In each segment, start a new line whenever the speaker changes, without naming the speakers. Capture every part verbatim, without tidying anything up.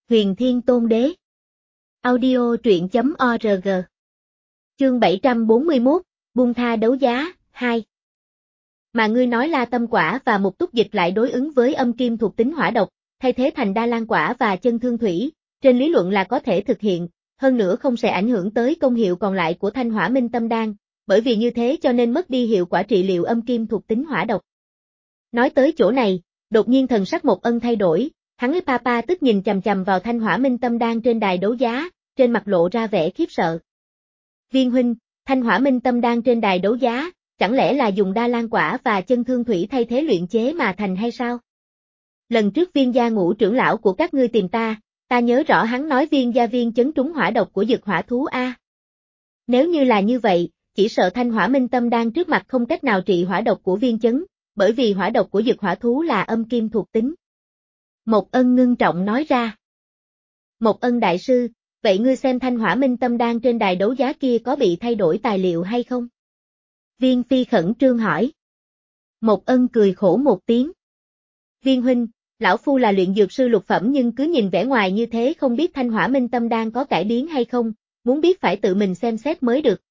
Huyền Thiên Tôn Đế. Audio truyện chấm org. Chương bảy trăm bốn mươi mốt, buông tha đấu giá, hai. Mà ngươi nói La Tâm Quả và Mục Túc Dịch lại đối ứng với âm kim thuộc tính hỏa độc, thay thế thành Đa Lan Quả và Chân Thương Thủy, trên lý luận là có thể thực hiện, hơn nữa không sẽ ảnh hưởng tới công hiệu còn lại của Thanh Hỏa Minh Tâm Đan, bởi vì như thế cho nên mất đi hiệu quả trị liệu âm kim thuộc tính hỏa độc. Nói tới chỗ này, đột nhiên thần sắc Mộc Ân thay đổi. Hắn với Papa tức nhìn chằm chằm vào Thanh Hỏa Minh Tâm Đan trên đài đấu giá, trên mặt lộ ra vẻ khiếp sợ. Viên huynh, Thanh Hỏa Minh Tâm Đan trên đài đấu giá, chẳng lẽ là dùng Đa Lan Quả và Chân Thương Thủy thay thế luyện chế mà thành hay sao? Lần trước Viên gia Ngũ trưởng lão của các ngươi tìm ta, ta nhớ rõ hắn nói Viên gia viên chấn trúng hỏa độc của dực hỏa thú a. Nếu như là như vậy, chỉ sợ Thanh Hỏa Minh Tâm Đan trước mặt không cách nào trị hỏa độc của viên chấn, bởi vì hỏa độc của dực hỏa thú là âm kim thuộc tính. Mộc Ân ngưng trọng nói ra. Mộc Ân đại sư, vậy ngươi xem Thanh Hỏa Minh Tâm Đan trên đài đấu giá kia có bị thay đổi tài liệu hay không? Viên Phi khẩn trương hỏi. Mộc Ân cười khổ một tiếng. Viên huynh, lão phu là luyện dược sư lục phẩm nhưng cứ nhìn vẻ ngoài như thế không biết Thanh Hỏa Minh Tâm Đan có cải biến hay không, muốn biết phải tự mình xem xét mới được.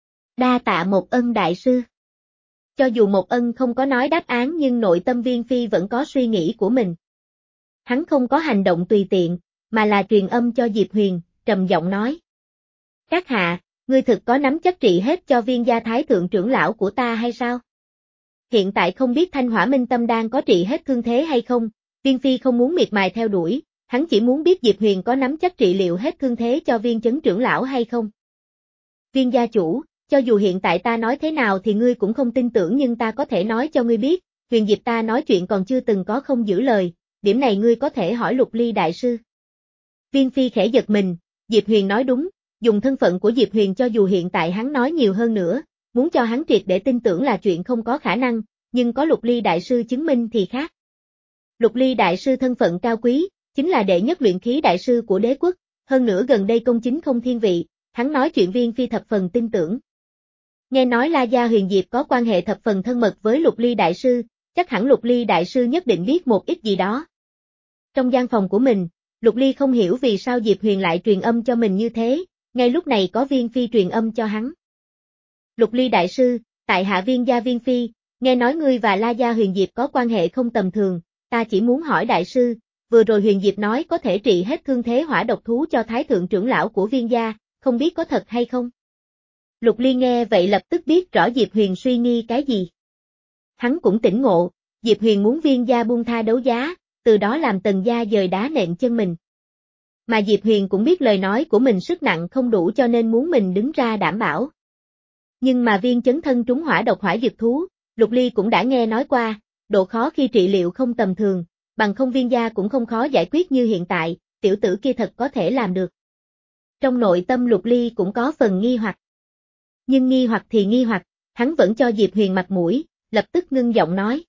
Đa tạ Mộc Ân đại sư. Cho dù Mộc Ân không có nói đáp án nhưng nội tâm Viên Phi vẫn có suy nghĩ của mình. Hắn không có hành động tùy tiện, mà là truyền âm cho Diệp Huyền, trầm giọng nói. Các hạ, ngươi thực có nắm chắc trị hết cho Viên gia thái thượng trưởng lão của ta hay sao? Hiện tại không biết Thanh Hỏa Minh Tâm Đan có trị hết thương thế hay không, Viên Phi không muốn miệt mài theo đuổi, hắn chỉ muốn biết Diệp Huyền có nắm chắc trị liệu hết thương thế cho Viên chấn trưởng lão hay không. Viên gia chủ, cho dù hiện tại ta nói thế nào thì ngươi cũng không tin tưởng nhưng ta có thể nói cho ngươi biết, Huyền Diệp ta nói chuyện còn chưa từng có không giữ lời. Điểm này ngươi có thể hỏi Lục Ly đại sư. Viên Phi khẽ giật mình, Diệp Huyền nói đúng, dùng thân phận của Diệp Huyền cho dù hiện tại hắn nói nhiều hơn nữa, muốn cho hắn triệt để tin tưởng là chuyện không có khả năng, nhưng có Lục Ly đại sư chứng minh thì khác. Lục Ly đại sư thân phận cao quý, chính là đệ nhất luyện khí đại sư của đế quốc, hơn nữa gần đây công chính không thiên vị, hắn nói chuyện Viên Phi thập phần tin tưởng. Nghe nói La gia Huyền Diệp có quan hệ thập phần thân mật với Lục Ly đại sư, chắc hẳn Lục Ly đại sư nhất định biết một ít gì đó. Trong gian phòng của mình, Lục Ly không hiểu vì sao Diệp Huyền lại truyền âm cho mình như thế, ngay lúc này có Viên Phi truyền âm cho hắn. Lục Ly đại sư, tại hạ Viên gia Viên Phi, nghe nói ngươi và La gia Huyền Diệp có quan hệ không tầm thường, ta chỉ muốn hỏi đại sư, vừa rồi Huyền Diệp nói có thể trị hết thương thế hỏa độc thú cho thái thượng trưởng lão của Viên gia, không biết có thật hay không? Lục Ly nghe vậy lập tức biết rõ Diệp Huyền suy nghi cái gì. Hắn cũng tỉnh ngộ, Diệp Huyền muốn Viên gia buông tha đấu giá, từ đó làm Tần gia dời đá nện chân mình. Mà Diệp Huyền cũng biết lời nói của mình sức nặng không đủ cho nên muốn mình đứng ra đảm bảo. Nhưng mà viên chấn thân trúng hỏa độc hỏa dược thú, Lục Ly cũng đã nghe nói qua, độ khó khi trị liệu không tầm thường, bằng không Viên gia cũng không khó giải quyết như hiện tại, tiểu tử kia thật có thể làm được. Trong nội tâm Lục Ly cũng có phần nghi hoặc. Nhưng nghi hoặc thì nghi hoặc, hắn vẫn cho Diệp Huyền mặt mũi, lập tức ngưng giọng nói.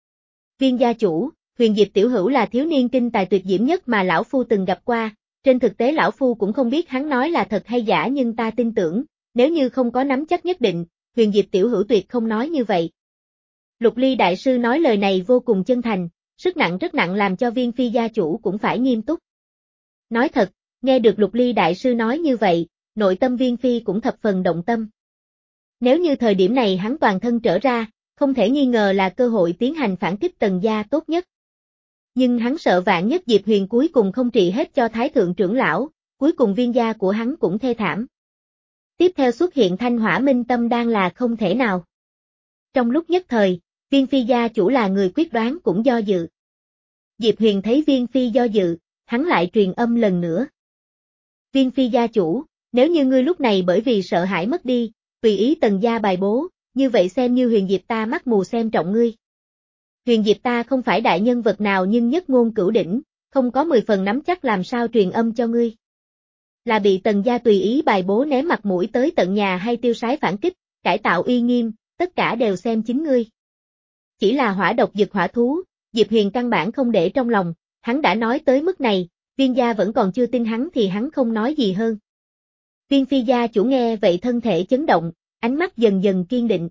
Viên gia chủ, Huyền Diệp tiểu hữu là thiếu niên kinh tài tuyệt diễm nhất mà lão phu từng gặp qua, trên thực tế lão phu cũng không biết hắn nói là thật hay giả nhưng ta tin tưởng, nếu như không có nắm chắc nhất định, Huyền Diệp tiểu hữu tuyệt không nói như vậy. Lục Ly đại sư nói lời này vô cùng chân thành, sức nặng rất nặng làm cho Viên Phi gia chủ cũng phải nghiêm túc. Nói thật, nghe được Lục Ly đại sư nói như vậy, nội tâm Viên Phi cũng thập phần động tâm. Nếu như thời điểm này hắn toàn thân trở ra, không thể nghi ngờ là cơ hội tiến hành phản kích Tần gia tốt nhất. Nhưng hắn sợ vạn nhất Diệp Huyền cuối cùng không trị hết cho thái thượng trưởng lão, cuối cùng Viên gia của hắn cũng thê thảm. Tiếp theo xuất hiện Thanh Hỏa Minh Tâm Đan là không thể nào. Trong lúc nhất thời, Viên Phi gia chủ là người quyết đoán cũng do dự. Diệp Huyền thấy Viên Phi do dự, hắn lại truyền âm lần nữa. Viên Phi gia chủ, nếu như ngươi lúc này bởi vì sợ hãi mất đi, tùy ý Tần gia bài bố, như vậy xem như Huyền Diệp ta mắt mù xem trọng ngươi. Huyền Diệp ta không phải đại nhân vật nào nhưng nhất ngôn cửu đỉnh, không có mười phần nắm chắc làm sao truyền âm cho ngươi. Là bị Tần gia tùy ý bài bố ném mặt mũi tới tận nhà hay tiêu sái phản kích, cải tạo uy nghiêm, tất cả đều xem chính ngươi. Chỉ là hỏa độc dực hỏa thú, Diệp Huyền căn bản không để trong lòng, hắn đã nói tới mức này, Viên gia vẫn còn chưa tin hắn thì hắn không nói gì hơn. Viên Phi gia chủ nghe vậy thân thể chấn động, ánh mắt dần dần kiên định.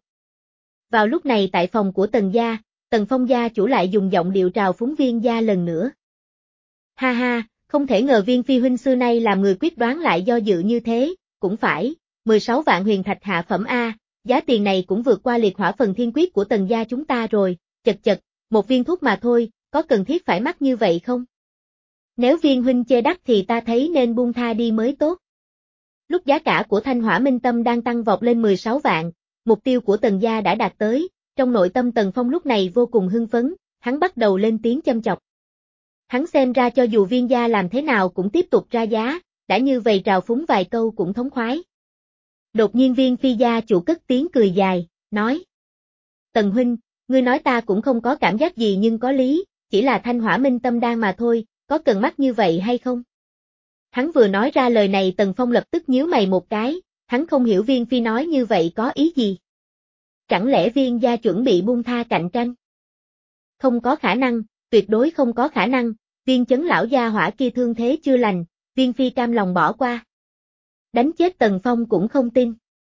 Vào lúc này tại phòng của Tần gia, Tần Phong gia chủ lại dùng giọng điệu trào phúng Viên gia lần nữa. Ha ha, Không thể ngờ Viên Phi huynh xưa nay làm người quyết đoán lại do dự như thế, cũng phải, mười sáu vạn huyền thạch hạ phẩm A, giá tiền này cũng vượt qua liệt hỏa phần thiên quyết của Tần gia chúng ta rồi, chật chật, một viên thuốc mà thôi, có cần thiết phải mắc như vậy không? Nếu Viên huynh chê đắt thì ta thấy nên buông tha đi mới tốt. Lúc giá cả của Thanh Hỏa Minh Tâm đang tăng vọt lên mười sáu vạn, mục tiêu của Tần gia đã đạt tới, trong nội tâm Tần Phong lúc này vô cùng hưng phấn, hắn bắt đầu lên tiếng châm chọc. Hắn xem ra cho dù Viên gia làm thế nào cũng tiếp tục ra giá, đã như vậy trào phúng vài câu cũng thống khoái. Đột nhiên Viên Phi gia chủ cất tiếng cười dài, nói. Tần huynh, ngươi nói ta cũng không có cảm giác gì nhưng có lý, chỉ là Thanh Hỏa Minh Tâm đan mà thôi, có cần mắc như vậy hay không? Hắn vừa nói ra lời này Tần Phong lập tức nhíu mày một cái, hắn không hiểu Viên Phi nói như vậy có ý gì. Chẳng lẽ Viên gia chuẩn bị buông tha cạnh tranh? Không có khả năng, tuyệt đối không có khả năng, Viên chấn lão gia hỏa kia thương thế chưa lành, Viên Phi cam lòng bỏ qua. Đánh chết Tần Phong cũng không tin.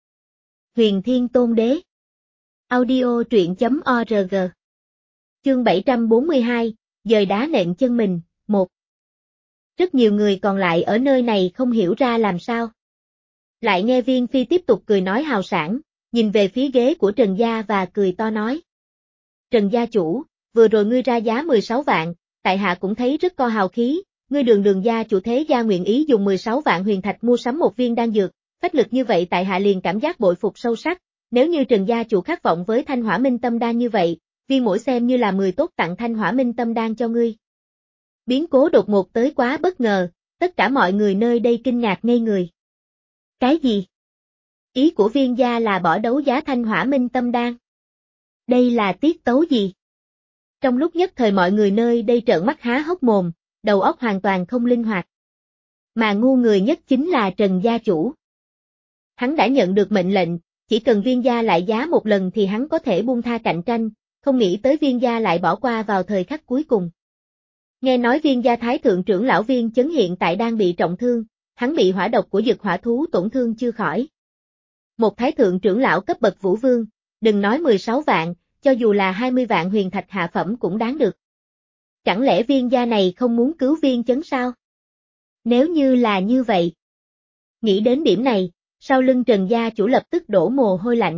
Huyền Thiên Tôn Đế. Audio truyện chấm org. Chương bảy trăm bốn mươi hai, dời đá nện chân mình, một. Rất nhiều người còn lại ở nơi này không hiểu ra làm sao. Lại nghe Viên Phi tiếp tục cười nói hào sảng, nhìn về phía ghế của Trần gia và cười to nói. Trần gia chủ, vừa rồi ngươi ra giá mười sáu vạn, tại hạ cũng thấy rất co hào khí, ngươi đường đường gia chủ thế gia nguyện ý dùng mười sáu vạn huyền thạch mua sắm một viên đan dược, phách lực như vậy tại hạ liền cảm giác bội phục sâu sắc, nếu như Trần gia chủ khát vọng với Thanh Hỏa Minh Tâm đan như vậy, viên mỗi xem như là mười tốt tặng Thanh Hỏa Minh Tâm đan cho ngươi. Biến cố đột ngột tới quá bất ngờ, tất cả mọi người nơi đây kinh ngạc ngây người. Cái gì? Ý của Viên gia là bỏ đấu giá Thanh Hỏa Minh Tâm đan. Đây là tiết tấu gì? Trong lúc nhất thời mọi người nơi đây trợn mắt há hốc mồm, đầu óc hoàn toàn không linh hoạt. Mà ngu người nhất chính là Trần gia chủ. Hắn đã nhận được mệnh lệnh, chỉ cần Viên gia lại giá một lần thì hắn có thể buông tha cạnh tranh, không nghĩ tới Viên gia lại bỏ qua vào thời khắc cuối cùng. Nghe nói Viên gia thái thượng trưởng lão Viên Chấn hiện tại đang bị trọng thương, hắn bị hỏa độc của dực hỏa thú tổn thương chưa khỏi. Một thái thượng trưởng lão cấp bậc vũ vương, đừng nói mười sáu vạn, cho dù là hai mươi vạn huyền thạch hạ phẩm cũng đáng được. Chẳng lẽ Viên gia này không muốn cứu Viên Chấn sao? Nếu như là như vậy. Nghĩ đến điểm này, sau lưng Trần gia chủ lập tức đổ mồ hôi lạnh.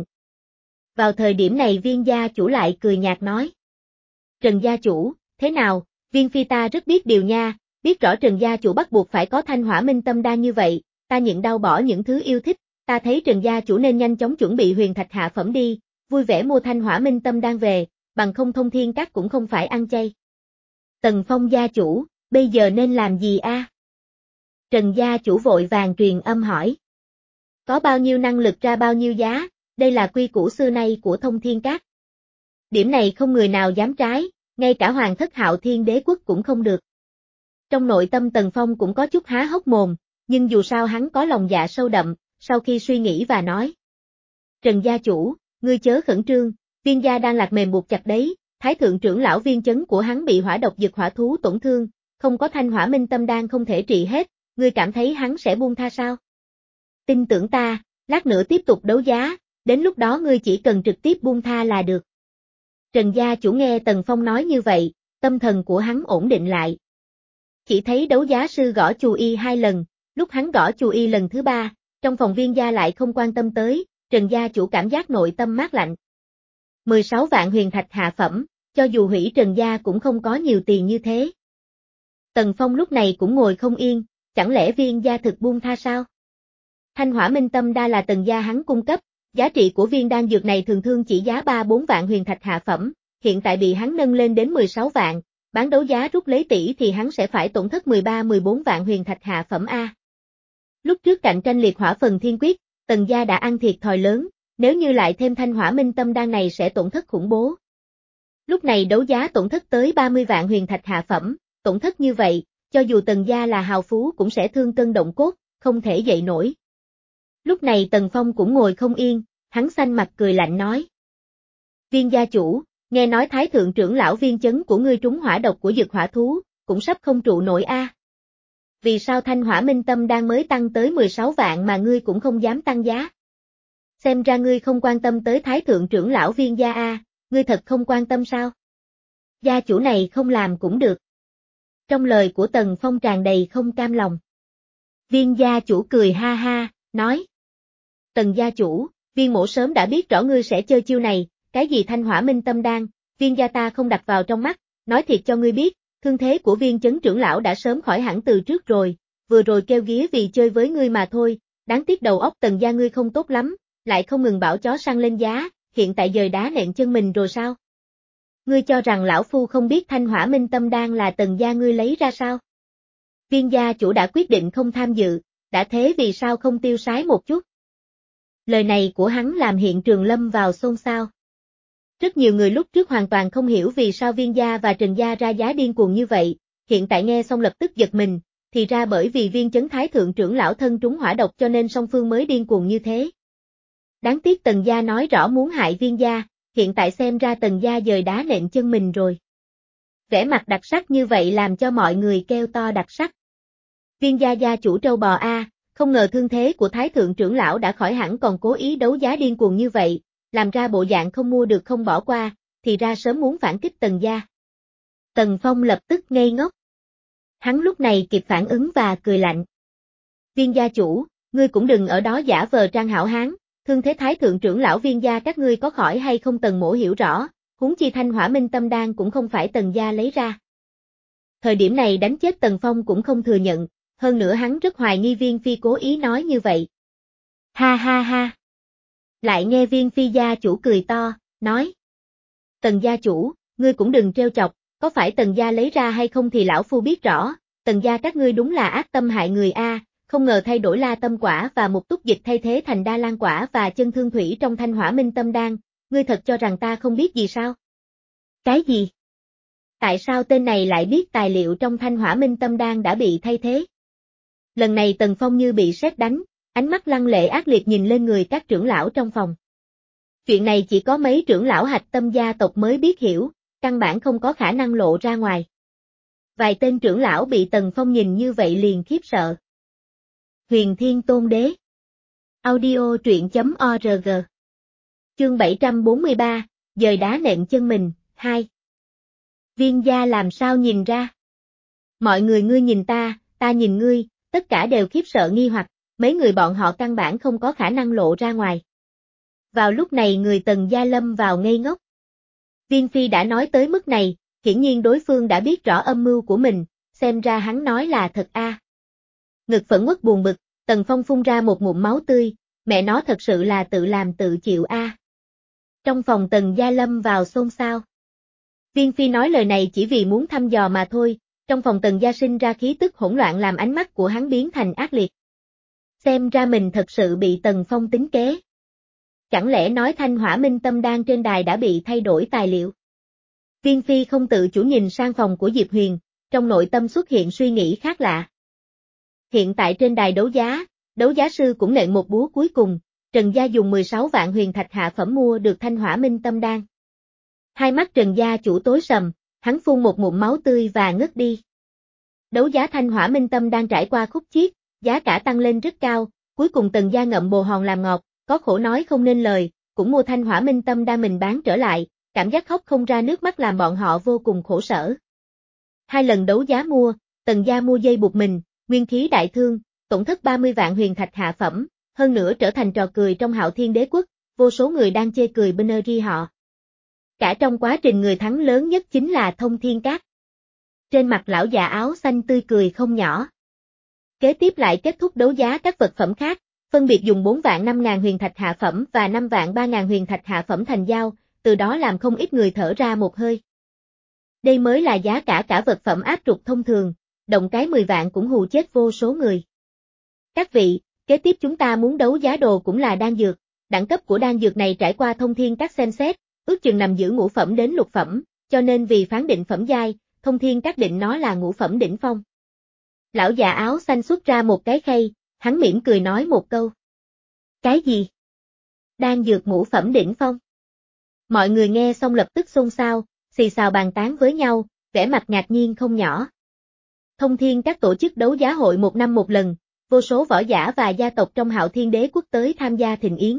Vào thời điểm này Viên gia chủ lại cười nhạt nói. Trần gia chủ, thế nào, Viên Phi ta rất biết điều nha, biết rõ Trần gia chủ bắt buộc phải có Thanh Hỏa Minh Tâm đan như vậy, ta nhịn đau bỏ những thứ yêu thích, ta thấy Trần gia chủ nên nhanh chóng chuẩn bị huyền thạch hạ phẩm đi, vui vẻ mua Thanh Hỏa Minh Tâm đan về, bằng không Thông Thiên Các cũng không phải ăn chay. Tần Phong gia chủ, bây giờ nên làm gì a? Trần gia chủ vội vàng truyền âm hỏi. Có bao nhiêu năng lực ra bao nhiêu giá, đây là quy củ xưa nay của Thông Thiên Các. Điểm này không người nào dám trái, ngay cả Hoàng thất Hạo Thiên Đế quốc cũng không được. Trong nội tâm Tần Phong cũng có chút há hốc mồm, nhưng dù sao hắn có lòng dạ sâu đậm, sau khi suy nghĩ và nói. Trần gia chủ, ngươi chớ khẩn trương, Viên gia đang lạc mềm buộc chặt đấy, thái thượng trưởng lão Viên Chấn của hắn bị hỏa độc dực hỏa thú tổn thương, không có Thanh Hỏa Minh Tâm đan không thể trị hết, ngươi cảm thấy hắn sẽ buông tha sao? Tin tưởng ta, lát nữa tiếp tục đấu giá, đến lúc đó ngươi chỉ cần trực tiếp buông tha là được. Trần gia chủ nghe Tần Phong nói như vậy, tâm thần của hắn ổn định lại. Chỉ thấy đấu giá sư gõ chù y hai lần, lúc hắn gõ chù y lần thứ ba, trong phòng Viên gia lại không quan tâm tới, Trần gia chủ cảm giác nội tâm mát lạnh. mười sáu vạn huyền thạch hạ phẩm, cho dù hủy Trần gia cũng không có nhiều tiền như thế. Tần Phong lúc này cũng ngồi không yên, chẳng lẽ Viên gia thực buông tha sao? Thanh Hỏa Minh Tâm đa là Tần gia hắn cung cấp, giá trị của viên đan dược này thường thường chỉ giá ba bốn vạn huyền thạch hạ phẩm, hiện tại bị hắn nâng lên đến mười sáu vạn, bán đấu giá rút lấy tỷ thì hắn sẽ phải tổn thất mười ba mười bốn vạn huyền thạch hạ phẩm A. Lúc trước cạnh tranh liệt hỏa phần thiên quyết, Tần gia đã ăn thiệt thòi lớn, nếu như lại thêm Thanh Hỏa Minh Tâm đan này sẽ tổn thất khủng bố. Lúc này đấu giá tổn thất tới ba mươi vạn huyền thạch hạ phẩm, tổn thất như vậy, cho dù Tần gia là hào phú cũng sẽ thương cân động cốt, không thể dậy nổi. Lúc này Tần Phong cũng ngồi không yên, hắn xanh mặt cười lạnh nói. Viên gia chủ, nghe nói thái thượng trưởng lão Viên Chấn của ngươi trúng hỏa độc của dực hỏa thú, cũng sắp không trụ nổi a. Vì sao Thanh Hỏa Minh Tâm đang mới tăng tới mười sáu vạn mà ngươi cũng không dám tăng giá? Xem ra ngươi không quan tâm tới thái thượng trưởng lão Viên gia a, ngươi thật không quan tâm sao? Gia chủ này không làm cũng được. Trong lời của Tần Phong tràn đầy không cam lòng. Viên gia chủ cười ha ha, nói. Tần gia chủ, viên mỗ sớm đã biết rõ ngươi sẽ chơi chiêu này, cái gì thanh hỏa minh tâm đan, viên gia ta không đặt vào trong mắt, nói thiệt cho ngươi biết, thương thế của viên chấn trưởng lão đã sớm khỏi hẳn từ trước rồi, vừa rồi kêu ghía vì chơi với ngươi mà thôi, đáng tiếc đầu óc Tần gia ngươi không tốt lắm, lại không ngừng bảo chó săn lên giá, hiện tại dời đá nện chân mình rồi sao? Ngươi cho rằng lão phu không biết thanh hỏa minh tâm đan là Tần gia ngươi lấy ra sao? Viên gia chủ đã quyết định không tham dự, đã thế vì sao không tiêu sái một chút? Lời này của hắn làm hiện trường lâm vào xôn xao. Rất nhiều người lúc trước hoàn toàn không hiểu vì sao Viên gia và Trần gia ra giá điên cuồng như vậy, hiện tại nghe xong lập tức giật mình, thì ra bởi vì Viên chấn thái thượng trưởng lão thân trúng hỏa độc cho nên song phương mới điên cuồng như thế. Đáng tiếc Tần gia nói rõ muốn hại Viên gia, hiện tại xem ra Tần gia dời đá nện chân mình rồi. Vẻ mặt đặc sắc như vậy làm cho mọi người kêu to đặc sắc. Viên gia gia chủ trâu bò a, không ngờ thương thế của thái thượng trưởng lão đã khỏi hẳn còn cố ý đấu giá điên cuồng như vậy, làm ra bộ dạng không mua được không bỏ qua, thì ra sớm muốn phản kích Tần gia. Tần Phong lập tức ngây ngốc. Hắn lúc này kịp phản ứng và cười lạnh. Viên gia chủ, ngươi cũng đừng ở đó giả vờ trang hảo hán, thương thế thái thượng trưởng lão Viên gia các ngươi có khỏi hay không Tần mỗ hiểu rõ, huống chi thanh hỏa minh tâm đan cũng không phải Tần gia lấy ra. Thời điểm này đánh chết Tần Phong cũng không thừa nhận, hơn nữa hắn rất hoài nghi Viên phi cố ý nói như vậy. Ha ha ha. Lại nghe Viên phi gia chủ cười to, nói. Tần gia chủ, ngươi cũng đừng trêu chọc, có phải Tần gia lấy ra hay không thì lão phu biết rõ, Tần gia các ngươi đúng là ác tâm hại người a, không ngờ thay đổi la tâm quả và một túc dịch thay thế thành đa lan quả và chân thương thủy trong thanh hỏa minh tâm đan, ngươi thật cho rằng ta không biết gì sao? Cái gì? Tại sao tên này lại biết tài liệu trong thanh hỏa minh tâm đan đã bị thay thế? Lần này Tần Phong như bị sét đánh, ánh mắt lăng lệ ác liệt nhìn lên người các trưởng lão trong phòng. Chuyện này chỉ có mấy trưởng lão hạch tâm gia tộc mới biết hiểu, căn bản không có khả năng lộ ra ngoài. Vài tên trưởng lão bị Tần Phong nhìn như vậy liền khiếp sợ. Huyền Thiên Tôn Đế. Audio truyện chấm org. Chương bảy trăm bốn mươi ba, dời đá nện chân mình, hai. Viên gia làm sao nhìn ra? Mọi người ngươi nhìn ta, ta nhìn ngươi, tất cả đều khiếp sợ nghi hoặc, mấy người bọn họ căn bản không có khả năng lộ ra ngoài. Vào lúc này người Tần gia lâm vào ngây ngốc. Viên phi đã nói tới mức này, hiển nhiên đối phương đã biết rõ âm mưu của mình, xem ra hắn nói là thật a. À. Ngực phẫn uất buồn bực, Tần Phong phun ra một ngụm máu tươi, mẹ nó thật sự là tự làm tự chịu a. À. Trong phòng Tần gia lâm vào xôn xao. Viên phi nói lời này chỉ vì muốn thăm dò mà thôi, trong phòng Tần gia sinh ra khí tức hỗn loạn làm ánh mắt của hắn biến thành ác liệt. Xem ra mình thật sự bị Tần Phong tính kế. Chẳng lẽ nói thanh hỏa minh tâm đan trên đài đã bị thay đổi tài liệu? Viên phi không tự chủ nhìn sang phòng của Diệp Huyền, trong nội tâm xuất hiện suy nghĩ khác lạ. Hiện tại trên đài đấu giá, đấu giá sư cũng nện một búa cuối cùng, Trần gia dùng mười sáu vạn huyền thạch hạ phẩm mua được thanh hỏa minh tâm đan. Hai mắt Trần gia chủ tối sầm, hắn phun một ngụm máu tươi và ngất đi. Đấu giá thanh hỏa minh tâm đan trải qua khúc chiết, giá cả tăng lên rất cao, cuối cùng Tần gia ngậm bồ hòn làm ngọt, có khổ nói không nên lời, cũng mua thanh hỏa minh tâm đan mình bán trở lại, cảm giác khóc không ra nước mắt làm bọn họ vô cùng khổ sở. Hai lần đấu giá mua, Tần gia mua dây buộc mình, nguyên khí đại thương, tổn thất ba mươi vạn huyền thạch hạ phẩm, hơn nữa trở thành trò cười trong Hạo Thiên Đế quốc, vô số người đang chê cười bên ri họ. Cả trong quá trình người thắng lớn nhất chính là Thông Thiên Các. Trên mặt lão già áo xanh tươi cười không nhỏ. Kế tiếp lại kết thúc đấu giá các vật phẩm khác, phân biệt dùng bốn vạn năm ngàn huyền thạch hạ phẩm và năm vạn ba ngàn huyền thạch hạ phẩm thành giao, từ đó làm không ít người thở ra một hơi. Đây mới là giá cả cả vật phẩm áp trục thông thường, động cái mười vạn cũng hù chết vô số người. Các vị, kế tiếp chúng ta muốn đấu giá đồ cũng là đan dược, đẳng cấp của đan dược này trải qua Thông Thiên Các xem xét, ước chừng nằm giữa ngũ phẩm đến lục phẩm, cho nên vì phán định phẩm giai, Thông Thiên Các định nó là ngũ phẩm đỉnh phong. Lão già áo xanh xuất ra một cái khay, hắn mỉm cười nói một câu. Cái gì? Đan dược ngũ phẩm đỉnh phong. Mọi người nghe xong lập tức xôn xao, xì xào bàn tán với nhau, vẻ mặt ngạc nhiên không nhỏ. Thông Thiên Các tổ chức đấu giá hội một năm một lần, vô số võ giả và gia tộc trong Hạo Thiên Đế quốc tới tham gia thịnh yến.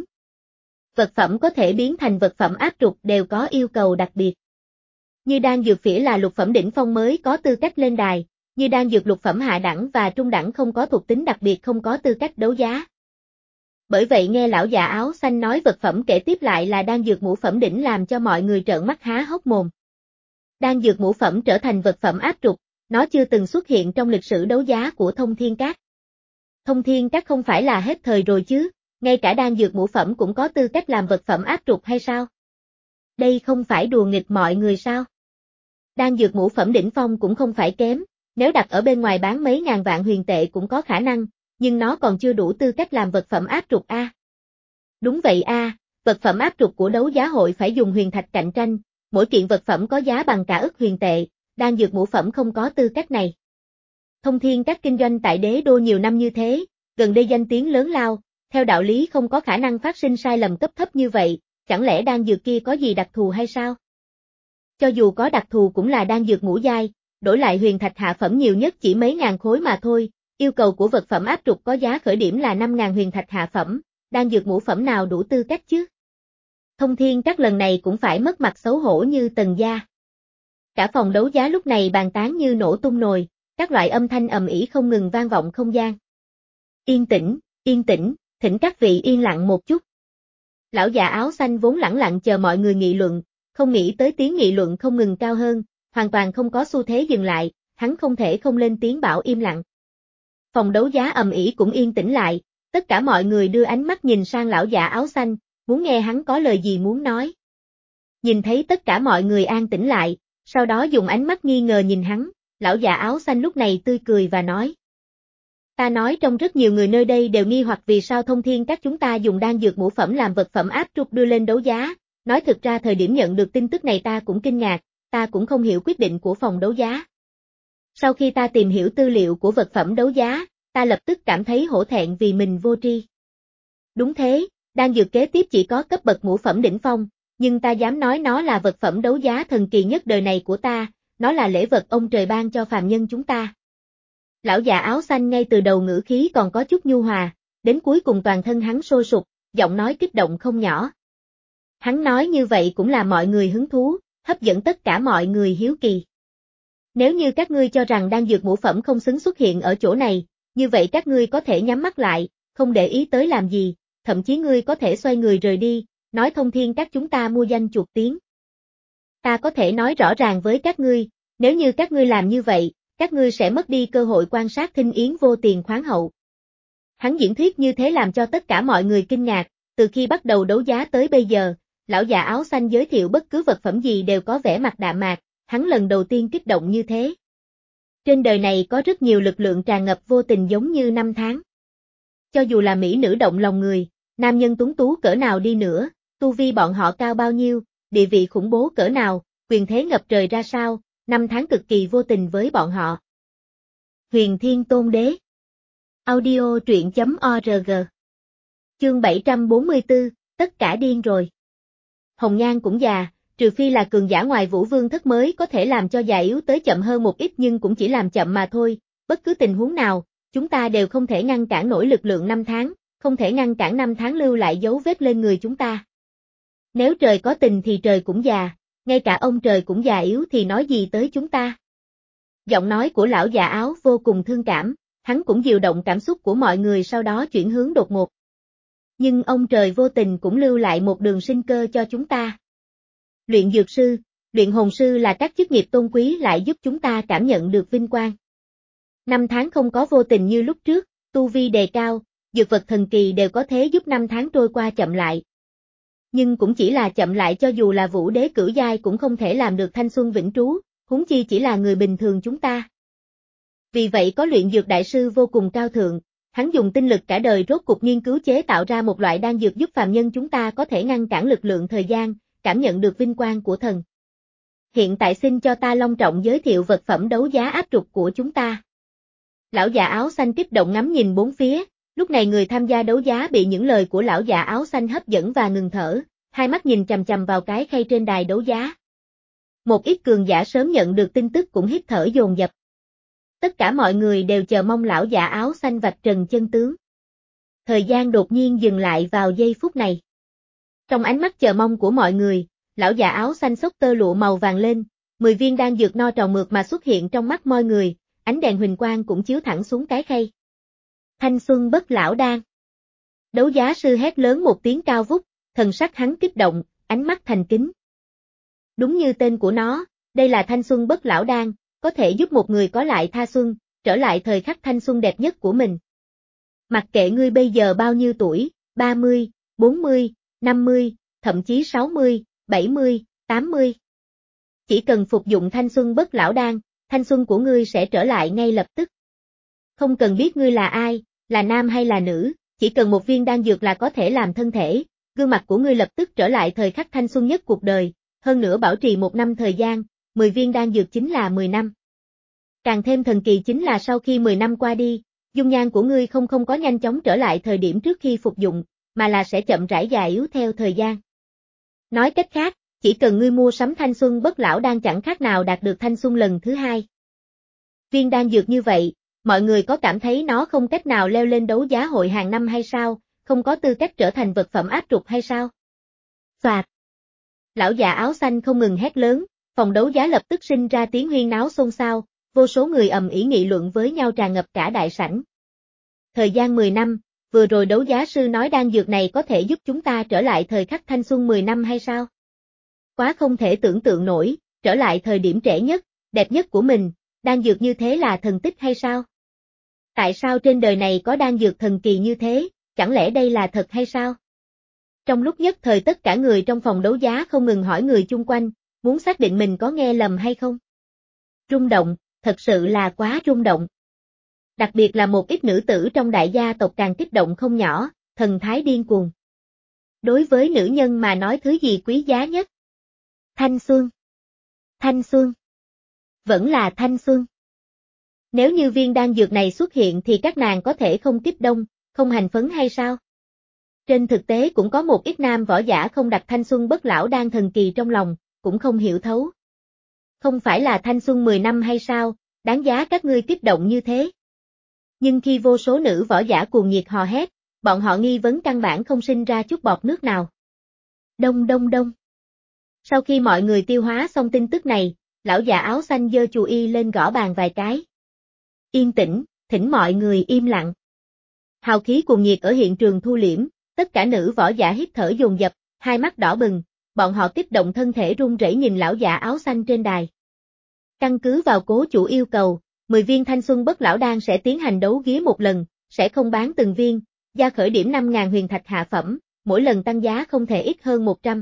Vật phẩm có thể biến thành vật phẩm áp trục đều có yêu cầu đặc biệt. Như đan dược phỉ là lục phẩm đỉnh phong mới có tư cách lên đài, như đan dược lục phẩm hạ đẳng và trung đẳng không có thuộc tính đặc biệt không có tư cách đấu giá. Bởi vậy nghe lão già áo xanh nói vật phẩm kể tiếp lại là đan dược ngũ phẩm đỉnh làm cho mọi người trợn mắt há hốc mồm. Đan dược ngũ phẩm trở thành vật phẩm áp trục, nó chưa từng xuất hiện trong lịch sử đấu giá của Thông Thiên Các. Thông Thiên Các không phải là hết thời rồi chứ, ngay cả đan dược ngũ phẩm cũng có tư cách làm vật phẩm áp trục hay sao? Đây không phải đùa nghịch mọi người sao? Đan dược ngũ phẩm đỉnh phong cũng không phải kém, nếu đặt ở bên ngoài bán mấy ngàn vạn huyền tệ cũng có khả năng, nhưng nó còn chưa đủ tư cách làm vật phẩm áp trục a. Đúng vậy a, vật phẩm áp trục của đấu giá hội phải dùng huyền thạch cạnh tranh, mỗi kiện vật phẩm có giá bằng cả ức huyền tệ, đan dược ngũ phẩm không có tư cách này. Thông Thiên Các kinh doanh tại đế đô nhiều năm như thế, gần đây danh tiếng lớn lao, theo đạo lý không có khả năng phát sinh sai lầm cấp thấp như vậy, chẳng lẽ đan dược kia có gì đặc thù hay sao? Cho dù có đặc thù cũng là đan dược ngũ giai, đổi lại huyền thạch hạ phẩm nhiều nhất chỉ mấy ngàn khối mà thôi, yêu cầu của vật phẩm áp trục có giá khởi điểm là năm ngàn huyền thạch hạ phẩm, đan dược ngũ phẩm nào đủ tư cách chứ? Thông Thiên Các lần này cũng phải mất mặt xấu hổ như Tần gia. Cả phòng đấu giá lúc này bàn tán như nổ tung nồi, các loại âm thanh ầm ĩ không ngừng vang vọng không gian. Yên tĩnh, yên tĩnh, thỉnh các vị yên lặng một chút. Lão già áo xanh vốn lẳng lặng chờ mọi người nghị luận, không nghĩ tới tiếng nghị luận không ngừng cao hơn, hoàn toàn không có xu thế dừng lại, hắn không thể không lên tiếng bảo im lặng. Phòng đấu giá ầm ĩ cũng yên tĩnh lại, tất cả mọi người đưa ánh mắt nhìn sang lão già áo xanh, muốn nghe hắn có lời gì muốn nói. Nhìn thấy tất cả mọi người an tĩnh lại, sau đó dùng ánh mắt nghi ngờ nhìn hắn, lão già áo xanh lúc này tươi cười và nói. Ta nói trong rất nhiều người nơi đây đều nghi hoặc vì sao Thông Thiên Các chúng ta dùng đan dược ngũ phẩm làm vật phẩm áp trục đưa lên đấu giá, nói thực ra thời điểm nhận được tin tức này ta cũng kinh ngạc, ta cũng không hiểu quyết định của phòng đấu giá. Sau khi ta tìm hiểu tư liệu của vật phẩm đấu giá, ta lập tức cảm thấy hổ thẹn vì mình vô tri. Đúng thế, đan dược kế tiếp chỉ có cấp bậc ngũ phẩm đỉnh phong, nhưng ta dám nói nó là vật phẩm đấu giá thần kỳ nhất đời này của ta, nó là lễ vật ông trời ban cho phàm nhân chúng ta. Lão già áo xanh ngay từ đầu ngữ khí còn có chút nhu hòa, đến cuối cùng toàn thân hắn sôi sục, giọng nói kích động không nhỏ. Hắn nói như vậy cũng là mọi người hứng thú, hấp dẫn tất cả mọi người hiếu kỳ. Nếu như các ngươi cho rằng đan dược ngũ phẩm không xứng xuất hiện ở chỗ này, như vậy các ngươi có thể nhắm mắt lại, không để ý tới làm gì, thậm chí ngươi có thể xoay người rời đi, nói Thông Thiên Các chúng ta mua danh chuộc tiếng. Ta có thể nói rõ ràng với các ngươi, nếu như các ngươi làm như vậy, các ngươi sẽ mất đi cơ hội quan sát thinh yến vô tiền khoáng hậu. Hắn diễn thuyết như thế làm cho tất cả mọi người kinh ngạc, từ khi bắt đầu đấu giá tới bây giờ, lão già áo xanh giới thiệu bất cứ vật phẩm gì đều có vẻ mặt đạm mạc, hắn lần đầu tiên kích động như thế. Trên đời này có rất nhiều lực lượng tràn ngập vô tình giống như năm tháng. Cho dù là mỹ nữ động lòng người, nam nhân tuấn tú cỡ nào đi nữa, tu vi bọn họ cao bao nhiêu, địa vị khủng bố cỡ nào, quyền thế ngập trời ra sao, năm tháng cực kỳ vô tình với bọn họ. Huyền Thiên Tôn Đế. Audio truyện chấm org. Chương bảy trăm bốn mươi tư, tất cả điên rồi. Hồng Nhan cũng già, trừ phi là cường giả ngoài Vũ Vương thất mới có thể làm cho già yếu tới chậm hơn một ít nhưng cũng chỉ làm chậm mà thôi, bất cứ tình huống nào, chúng ta đều không thể ngăn cản nổi lực lượng năm tháng, không thể ngăn cản năm tháng lưu lại dấu vết lên người chúng ta. Nếu trời có tình thì trời cũng già, ngay cả ông trời cũng già yếu thì nói gì tới chúng ta. Giọng nói của lão già áo vô cùng thương cảm, hắn cũng dịu động cảm xúc của mọi người sau đó chuyển hướng đột ngột. Nhưng ông trời vô tình cũng lưu lại một đường sinh cơ cho chúng ta. Luyện dược sư, luyện hồn sư là các chức nghiệp tôn quý lại giúp chúng ta cảm nhận được vinh quang. Năm tháng không có vô tình như lúc trước, tu vi đề cao, dược vật thần kỳ đều có thế giúp năm tháng trôi qua chậm lại. Nhưng cũng chỉ là chậm lại, cho dù là vũ đế cửu giai cũng không thể làm được thanh xuân vĩnh trú, huống chi chỉ là người bình thường chúng ta. Vì vậy có luyện dược đại sư vô cùng cao thượng, hắn dùng tinh lực cả đời rốt cuộc nghiên cứu chế tạo ra một loại đan dược giúp phàm nhân chúng ta có thể ngăn cản lực lượng thời gian, cảm nhận được vinh quang của thần. Hiện tại xin cho ta long trọng giới thiệu vật phẩm đấu giá áp trục của chúng ta. Lão già áo xanh kích động ngắm nhìn bốn phía, lúc này người tham gia đấu giá bị những lời của lão già áo xanh hấp dẫn và ngừng thở, hai mắt nhìn chằm chằm vào cái khay trên đài đấu giá. Một ít cường giả sớm nhận được tin tức cũng hít thở dồn dập. Tất cả mọi người đều chờ mong lão già áo xanh vạch trần chân tướng. Thời gian đột nhiên dừng lại vào giây phút này. Trong ánh mắt chờ mong của mọi người, lão già áo xanh xốc tơ lụa màu vàng lên, mười viên đan dược no tròn mượt mà xuất hiện trong mắt mọi người, ánh đèn huỳnh quang cũng chiếu thẳng xuống cái khay. Thanh xuân bất lão đan. Đấu giá sư hét lớn một tiếng cao vút, thần sắc hắn kích động, ánh mắt thành kính. Đúng như tên của nó, đây là thanh xuân bất lão đan, có thể giúp một người có lại tha xuân, trở lại thời khắc thanh xuân đẹp nhất của mình. Mặc kệ ngươi bây giờ bao nhiêu tuổi, ba mươi, bốn mươi, năm mươi, thậm chí sáu mươi, bảy mươi, tám mươi. Chỉ cần phục dụng thanh xuân bất lão đan, thanh xuân của ngươi sẽ trở lại ngay lập tức. Không cần biết ngươi là ai, là nam hay là nữ, chỉ cần một viên đan dược là có thể làm thân thể, gương mặt của ngươi lập tức trở lại thời khắc thanh xuân nhất cuộc đời, hơn nữa bảo trì một năm thời gian, mười viên đan dược chính là mười năm. Càng thêm thần kỳ chính là sau khi mười năm qua đi, dung nhan của ngươi không không có nhanh chóng trở lại thời điểm trước khi phục dụng, mà là sẽ chậm rãi già yếu theo thời gian. Nói cách khác, chỉ cần ngươi mua sắm thanh xuân bất lão đan chẳng khác nào đạt được thanh xuân lần thứ hai. Viên đan dược như vậy, mọi người có cảm thấy nó không cách nào leo lên đấu giá hội hàng năm hay sao, không có tư cách trở thành vật phẩm áp trục hay sao? Phạt! Lão già áo xanh không ngừng hét lớn, phòng đấu giá lập tức sinh ra tiếng huyên náo xôn xao, vô số người ầm ĩ nghị luận với nhau tràn ngập cả đại sảnh. Thời gian mười năm, vừa rồi đấu giá sư nói đan dược này có thể giúp chúng ta trở lại thời khắc thanh xuân mười năm hay sao? Quá không thể tưởng tượng nổi, trở lại thời điểm trẻ nhất, đẹp nhất của mình, đan dược như thế là thần tích hay sao? Tại sao trên đời này có đan dược thần kỳ như thế, chẳng lẽ đây là thật hay sao? Trong lúc nhất thời tất cả người trong phòng đấu giá không ngừng hỏi người chung quanh, muốn xác định mình có nghe lầm hay không. Rung động, thật sự là quá rung động. Đặc biệt là một ít nữ tử trong đại gia tộc càng kích động không nhỏ, thần thái điên cuồng. Đối với nữ nhân mà nói thứ gì quý giá nhất? Thanh xuân. Thanh xuân. Vẫn là thanh xuân. Nếu như viên đan dược này xuất hiện thì các nàng có thể không kích động, không hành phấn hay sao? Trên thực tế cũng có một ít nam võ giả không đặt thanh xuân bất lão đan thần kỳ trong lòng, cũng không hiểu thấu. Không phải là thanh xuân mười năm hay sao, đáng giá các ngươi kích động như thế. Nhưng khi vô số nữ võ giả cuồng nhiệt hò hét, bọn họ nghi vấn căn bản không sinh ra chút bọt nước nào. Đông đông đông. Sau khi mọi người tiêu hóa xong tin tức này, lão già áo xanh giơ chù y lên gõ bàn vài cái. Yên tĩnh, thỉnh mọi người im lặng. Hào khí cuồng nhiệt ở hiện trường thu liễm, tất cả nữ võ giả hít thở dồn dập, hai mắt đỏ bừng, bọn họ kích động thân thể run rẩy nhìn lão già áo xanh trên đài. Căn cứ vào cố chủ yêu cầu, mười viên thanh xuân bất lão đan sẽ tiến hành đấu ghía một lần, sẽ không bán từng viên, giá khởi điểm năm nghìn huyền thạch hạ phẩm, mỗi lần tăng giá không thể ít hơn một trăm.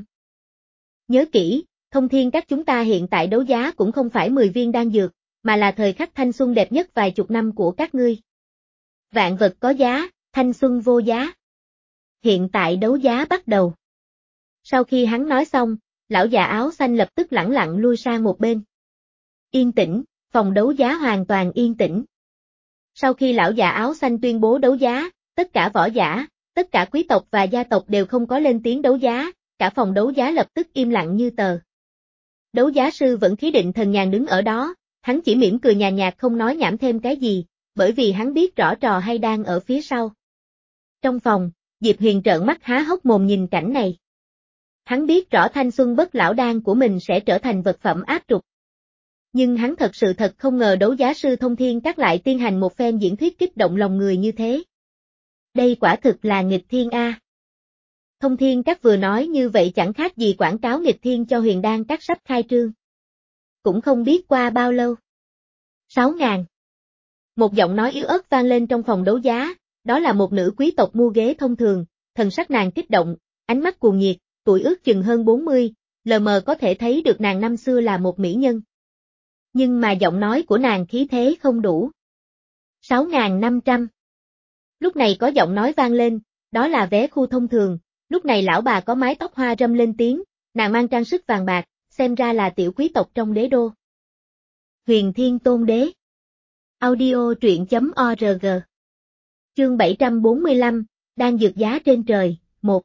Nhớ kỹ, Thông Thiên Các chúng ta hiện tại đấu giá cũng không phải mười viên đan dược, mà là thời khắc thanh xuân đẹp nhất vài chục năm của các ngươi. Vạn vật có giá, thanh xuân vô giá. Hiện tại đấu giá bắt đầu. Sau khi hắn nói xong, lão già áo xanh lập tức lẳng lặng lui sang một bên. Yên tĩnh, phòng đấu giá hoàn toàn yên tĩnh. Sau khi lão già áo xanh tuyên bố đấu giá, tất cả võ giả, tất cả quý tộc và gia tộc đều không có lên tiếng đấu giá, cả phòng đấu giá lập tức im lặng như tờ. Đấu giá sư vẫn khí định thần nhàn đứng ở đó, hắn chỉ mỉm cười nhàn nhạt không nói nhảm thêm cái gì, bởi vì hắn biết rõ trò hay đang ở phía sau. Trong phòng, Diệp Huyền trợn mắt há hốc mồm nhìn cảnh này. Hắn biết rõ thanh xuân bất lão đan của mình sẽ trở thành vật phẩm áp trục. Nhưng hắn thật sự thật không ngờ đấu giá sư Thông Thiên Các lại tiến hành một phen diễn thuyết kích động lòng người như thế. Đây quả thực là nghịch thiên a. Thông Thiên Các vừa nói như vậy chẳng khác gì quảng cáo nghịch thiên cho Huyền Đan Các sắp khai trương. Cũng không biết qua bao lâu. Sáu ngàn. Một giọng nói yếu ớt vang lên trong phòng đấu giá, đó là một nữ quý tộc mua ghế thông thường, thần sắc nàng kích động, ánh mắt cuồng nhiệt, tuổi ước chừng hơn bốn mươi, lờ mờ có thể thấy được nàng năm xưa là một mỹ nhân. Nhưng mà giọng nói của nàng khí thế không đủ. sáu nghìn năm trăm. Lúc này có giọng nói vang lên, đó là vé khu thông thường, lúc này lão bà có mái tóc hoa râm lên tiếng, nàng mang trang sức vàng bạc, xem ra là tiểu quý tộc trong đế đô. Huyền Thiên Tôn Đế. Audio truyện chấm org. Chương bảy trăm bốn mươi lăm, đang dược giá trên trời, một.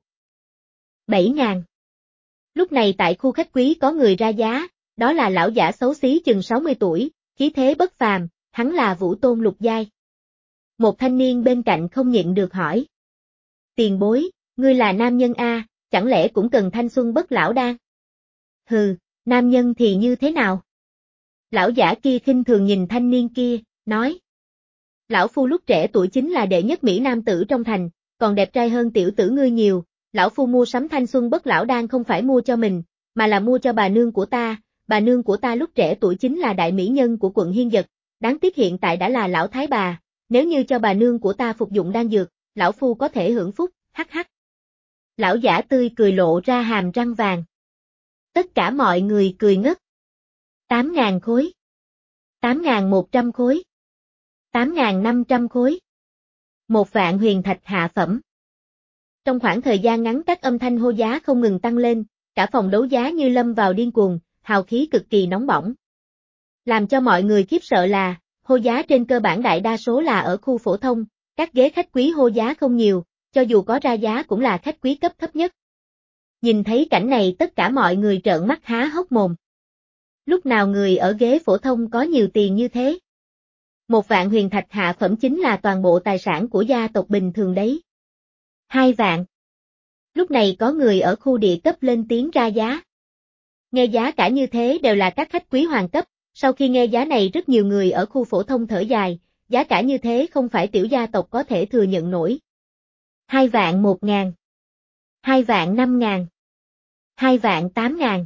bảy ngàn. Lúc này tại khu khách quý có người ra giá, đó là lão giả xấu xí chừng sáu mươi tuổi, khí thế bất phàm, hắn là Vũ Tôn lục giai. Một thanh niên bên cạnh không nhịn được hỏi. Tiền bối, ngươi là nam nhân A, chẳng lẽ cũng cần thanh xuân bất lão đan? Hừ, nam nhân thì như thế nào? Lão giả kia khinh thường nhìn thanh niên kia, nói. Lão Phu lúc trẻ tuổi chính là đệ nhất Mỹ Nam tử trong thành, còn đẹp trai hơn tiểu tử ngươi nhiều, Lão Phu mua sắm thanh xuân bất lão đan không phải mua cho mình, mà là mua cho bà nương của ta, bà nương của ta lúc trẻ tuổi chính là đại mỹ nhân của quận Hiên Dật, đáng tiếc hiện tại đã là lão thái bà, nếu như cho bà nương của ta phục dụng đan dược, Lão Phu có thể hưởng phúc, hắc hắc. Lão giả tươi cười lộ ra hàm răng vàng. Tất cả mọi người cười ngất. Tám ngàn khối. Tám ngàn một trăm khối. Tám ngàn năm trăm khối. Một vạn huyền thạch hạ phẩm. Trong khoảng thời gian ngắn các âm thanh hô giá không ngừng tăng lên, cả phòng đấu giá như lâm vào điên cuồng, hào khí cực kỳ nóng bỏng. Làm cho mọi người khiếp sợ là, hô giá trên cơ bản đại đa số là ở khu phổ thông, các ghế khách quý hô giá không nhiều, cho dù có ra giá cũng là khách quý cấp thấp nhất. Nhìn thấy cảnh này tất cả mọi người trợn mắt há hốc mồm. Lúc nào người ở ghế phổ thông có nhiều tiền như thế? Một vạn huyền thạch hạ phẩm chính là toàn bộ tài sản của gia tộc bình thường đấy. Hai vạn. Lúc này có người ở khu địa cấp lên tiếng ra giá. Nghe giá cả như thế đều là các khách quý hoàng cấp, sau khi nghe giá này rất nhiều người ở khu phổ thông thở dài, giá cả như thế không phải tiểu gia tộc có thể thừa nhận nổi. Hai vạn một ngàn. Hai vạn năm ngàn. Hai vạn tám ngàn.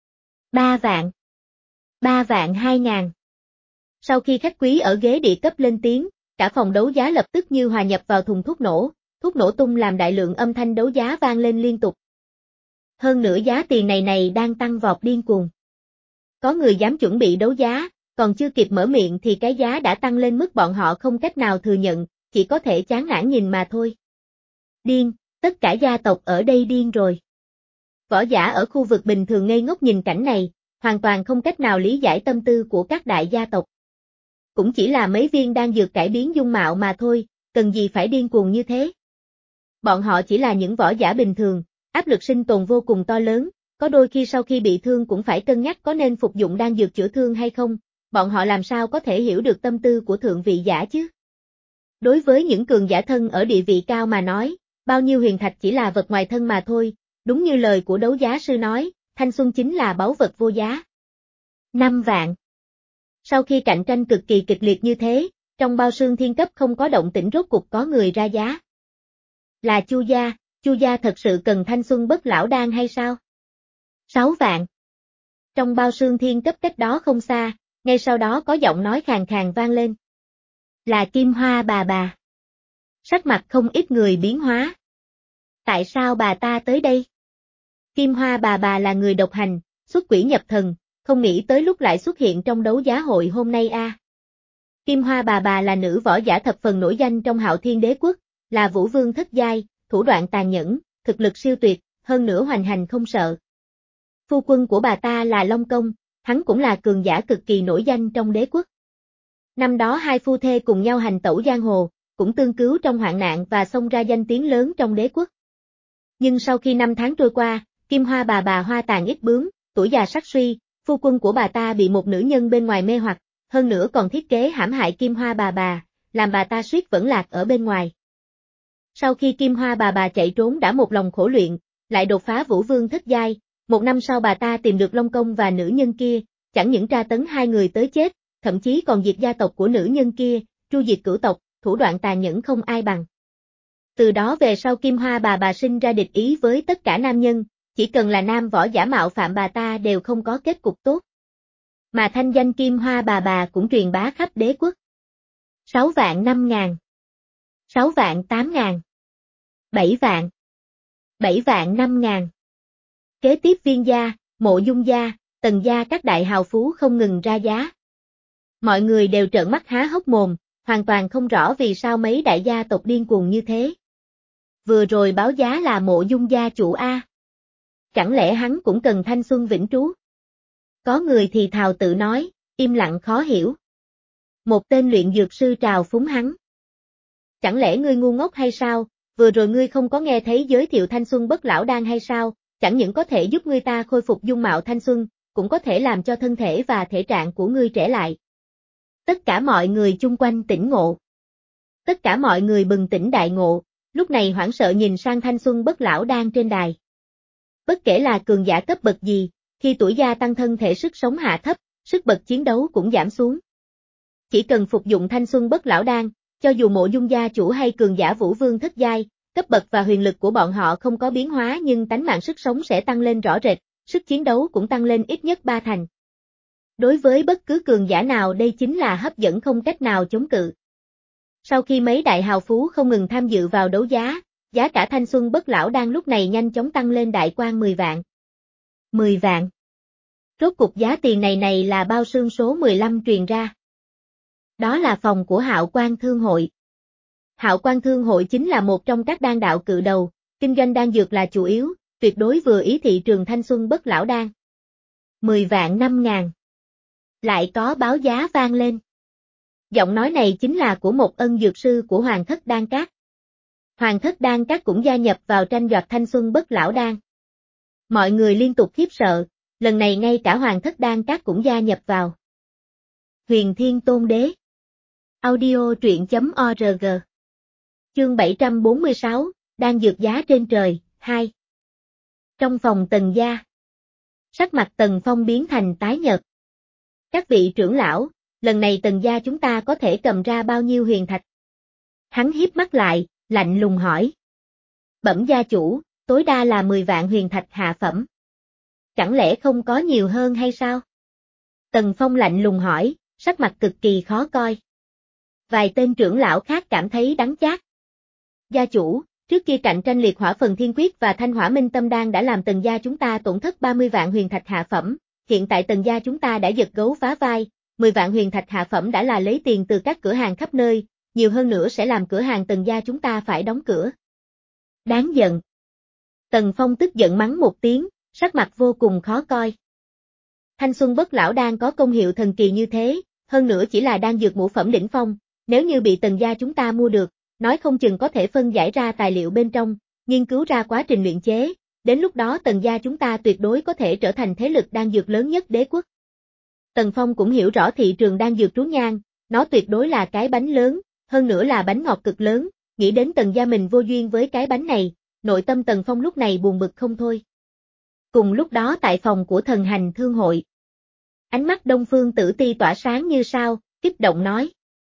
Ba vạn. Ba vạn hai ngàn. Sau khi khách quý ở ghế địa cấp lên tiếng, cả phòng đấu giá lập tức như hòa nhập vào thùng thuốc nổ, thuốc nổ tung làm đại lượng âm thanh đấu giá vang lên liên tục. Hơn nữa giá tiền này này đang tăng vọt điên cuồng. Có người dám chuẩn bị đấu giá, còn chưa kịp mở miệng thì cái giá đã tăng lên mức bọn họ không cách nào thừa nhận, chỉ có thể chán nản nhìn mà thôi. Điên, tất cả gia tộc ở đây điên rồi. Võ giả ở khu vực bình thường ngây ngốc nhìn cảnh này, hoàn toàn không cách nào lý giải tâm tư của các đại gia tộc. Cũng chỉ là mấy viên đan dược cải biến dung mạo mà thôi, cần gì phải điên cuồng như thế. Bọn họ chỉ là những võ giả bình thường, áp lực sinh tồn vô cùng to lớn, có đôi khi sau khi bị thương cũng phải cân nhắc có nên phục dụng đan dược chữa thương hay không, bọn họ làm sao có thể hiểu được tâm tư của thượng vị giả chứ. Đối với những cường giả thân ở địa vị cao mà nói, bao nhiêu huyền thạch chỉ là vật ngoài thân mà thôi, đúng như lời của đấu giá sư nói, thanh xuân chính là báu vật vô giá. Năm vạn. Sau khi cạnh tranh cực kỳ kịch liệt như thế, trong bao xương thiên cấp không có động tĩnh rốt cục có người ra giá. Là Chu gia, Chu gia thật sự cần thanh xuân bất lão đan hay sao? Sáu vạn. Trong bao xương thiên cấp cách đó không xa, ngay sau đó có giọng nói khàn khàn vang lên. Là Kim Hoa bà bà. Sắc mặt không ít người biến hóa. Tại sao bà ta tới đây? Kim Hoa bà bà là người độc hành, xuất quỷ nhập thần, không nghĩ tới lúc lại xuất hiện trong đấu giá hội hôm nay a. À. Kim Hoa bà bà là nữ võ giả thập phần nổi danh trong Hạo Thiên Đế quốc, là vũ vương thất giai, thủ đoạn tàn nhẫn, thực lực siêu tuyệt, hơn nữa hoành hành không sợ. Phu quân của bà ta là Long Công, hắn cũng là cường giả cực kỳ nổi danh trong đế quốc. Năm đó hai phu thê cùng nhau hành tẩu giang hồ, cũng tương cứu trong hoạn nạn và xông ra danh tiếng lớn trong đế quốc. Nhưng sau khi năm tháng trôi qua, Kim Hoa bà bà hoa tàn ít bướm, tuổi già sắc suy, phu quân của bà ta bị một nữ nhân bên ngoài mê hoặc, hơn nữa còn thiết kế hãm hại Kim Hoa bà bà, làm bà ta suýt vẫn lạc ở bên ngoài. Sau khi Kim Hoa bà bà chạy trốn đã một lòng khổ luyện, lại đột phá vũ vương thất giai, một năm sau bà ta tìm được Long Công và nữ nhân kia, chẳng những tra tấn hai người tới chết, thậm chí còn diệt gia tộc của nữ nhân kia, tru diệt cửu tộc, thủ đoạn tàn nhẫn không ai bằng. Từ đó về sau Kim Hoa bà bà sinh ra địch ý với tất cả nam nhân, chỉ cần là nam võ giả mạo phạm bà ta đều không có kết cục tốt. Mà thanh danh Kim Hoa bà bà cũng truyền bá khắp đế quốc. Sáu vạn năm ngàn. Sáu vạn tám ngàn. Bảy vạn. Bảy vạn năm ngàn. Kế tiếp Viên gia, Mộ Dung gia, Tần gia các đại hào phú không ngừng ra giá. Mọi người đều trợn mắt há hốc mồm, hoàn toàn không rõ vì sao mấy đại gia tộc điên cuồng như thế. Vừa rồi báo giá là Mộ Dung gia chủ A. Chẳng lẽ hắn cũng cần thanh xuân vĩnh trú? Có người thì thào tự nói, im lặng khó hiểu. Một tên luyện dược sư trào phúng hắn. Chẳng lẽ ngươi ngu ngốc hay sao, vừa rồi ngươi không có nghe thấy giới thiệu thanh xuân bất lão đan hay sao, chẳng những có thể giúp ngươi ta khôi phục dung mạo thanh xuân, cũng có thể làm cho thân thể và thể trạng của ngươi trẻ lại. Tất cả mọi người chung quanh tỉnh ngộ. Tất cả mọi người bừng tỉnh đại ngộ, lúc này hoảng sợ nhìn sang thanh xuân bất lão đan trên đài. Bất kể là cường giả cấp bậc gì, khi tuổi gia tăng thân thể sức sống hạ thấp, sức bật chiến đấu cũng giảm xuống. Chỉ cần phục dụng thanh xuân bất lão đan, cho dù Mộ Dung gia chủ hay cường giả Vũ Vương thất giai, cấp bậc và huyền lực của bọn họ không có biến hóa nhưng tánh mạng sức sống sẽ tăng lên rõ rệt, sức chiến đấu cũng tăng lên ít nhất ba thành. Đối với bất cứ cường giả nào đây chính là hấp dẫn không cách nào chống cự. Sau khi mấy đại hào phú không ngừng tham dự vào đấu giá, giá cả thanh xuân bất lão đan lúc này nhanh chóng tăng lên đại quan mười vạn. mười vạn. Rốt cục giá tiền này này là bao xương số mười lăm truyền ra. Đó là phòng của Hạo Quan Thương Hội. Hạo Quan Thương Hội chính là một trong các đan đạo cự đầu, kinh doanh đan dược là chủ yếu, tuyệt đối vừa ý thị trường thanh xuân bất lão đan. mười vạn năm ngàn. Lại có báo giá vang lên. Giọng nói này chính là của một ân dược sư của Hoàng Thất Đan Các. Hoàng Thất Đan Các cũng gia nhập vào tranh đoạt thanh xuân bất lão đan. Mọi người liên tục khiếp sợ, lần này ngay cả Hoàng Thất Đan Các cũng gia nhập vào. Huyền Thiên Tôn Đế. Audio truyện chấm org. Chương bảy trăm bốn mươi sáu, Đan dược giá trên trời, hai. Trong phòng Tần gia. Sắc mặt Tần Phong biến thành tái nhợt. Các vị trưởng lão, lần này Tần gia chúng ta có thể cầm ra bao nhiêu huyền thạch? Hắn hiếp mắt lại, lạnh lùng hỏi. Bẩm gia chủ, tối đa là mười vạn huyền thạch hạ phẩm. Chẳng lẽ không có nhiều hơn hay sao? Tần Phong lạnh lùng hỏi, sắc mặt cực kỳ khó coi. Vài tên trưởng lão khác cảm thấy đắng chát. Gia chủ, trước kia cạnh tranh liệt hỏa phần thiên quyết và thanh hỏa minh tâm đan đã làm Tần gia chúng ta tổn thất ba mươi vạn huyền thạch hạ phẩm, hiện tại Tần gia chúng ta đã giật gấu phá vai, mười vạn huyền thạch hạ phẩm đã là lấy tiền từ các cửa hàng khắp nơi, nhiều hơn nữa sẽ làm cửa hàng Tần gia chúng ta phải đóng cửa. Đáng giận. Tần Phong tức giận mắng một tiếng, sắc mặt vô cùng khó coi. Thanh xuân bất lão đan có công hiệu thần kỳ như thế, hơn nữa chỉ là đan dược ngũ phẩm đỉnh phong, nếu như bị Tần gia chúng ta mua được, nói không chừng có thể phân giải ra tài liệu bên trong, nghiên cứu ra quá trình luyện chế, đến lúc đó Tần gia chúng ta tuyệt đối có thể trở thành thế lực đan dược lớn nhất đế quốc. Tần Phong cũng hiểu rõ thị trường đan dược trú nhang, nó tuyệt đối là cái bánh lớn, hơn nữa là bánh ngọt cực lớn, nghĩ đến Tần gia mình vô duyên với cái bánh này, nội tâm Tần Phong lúc này buồn bực không thôi. Cùng lúc đó tại phòng của thần hành thương hội, ánh mắt Đông Phương Tử Ti tỏa sáng như sao, kích động nói.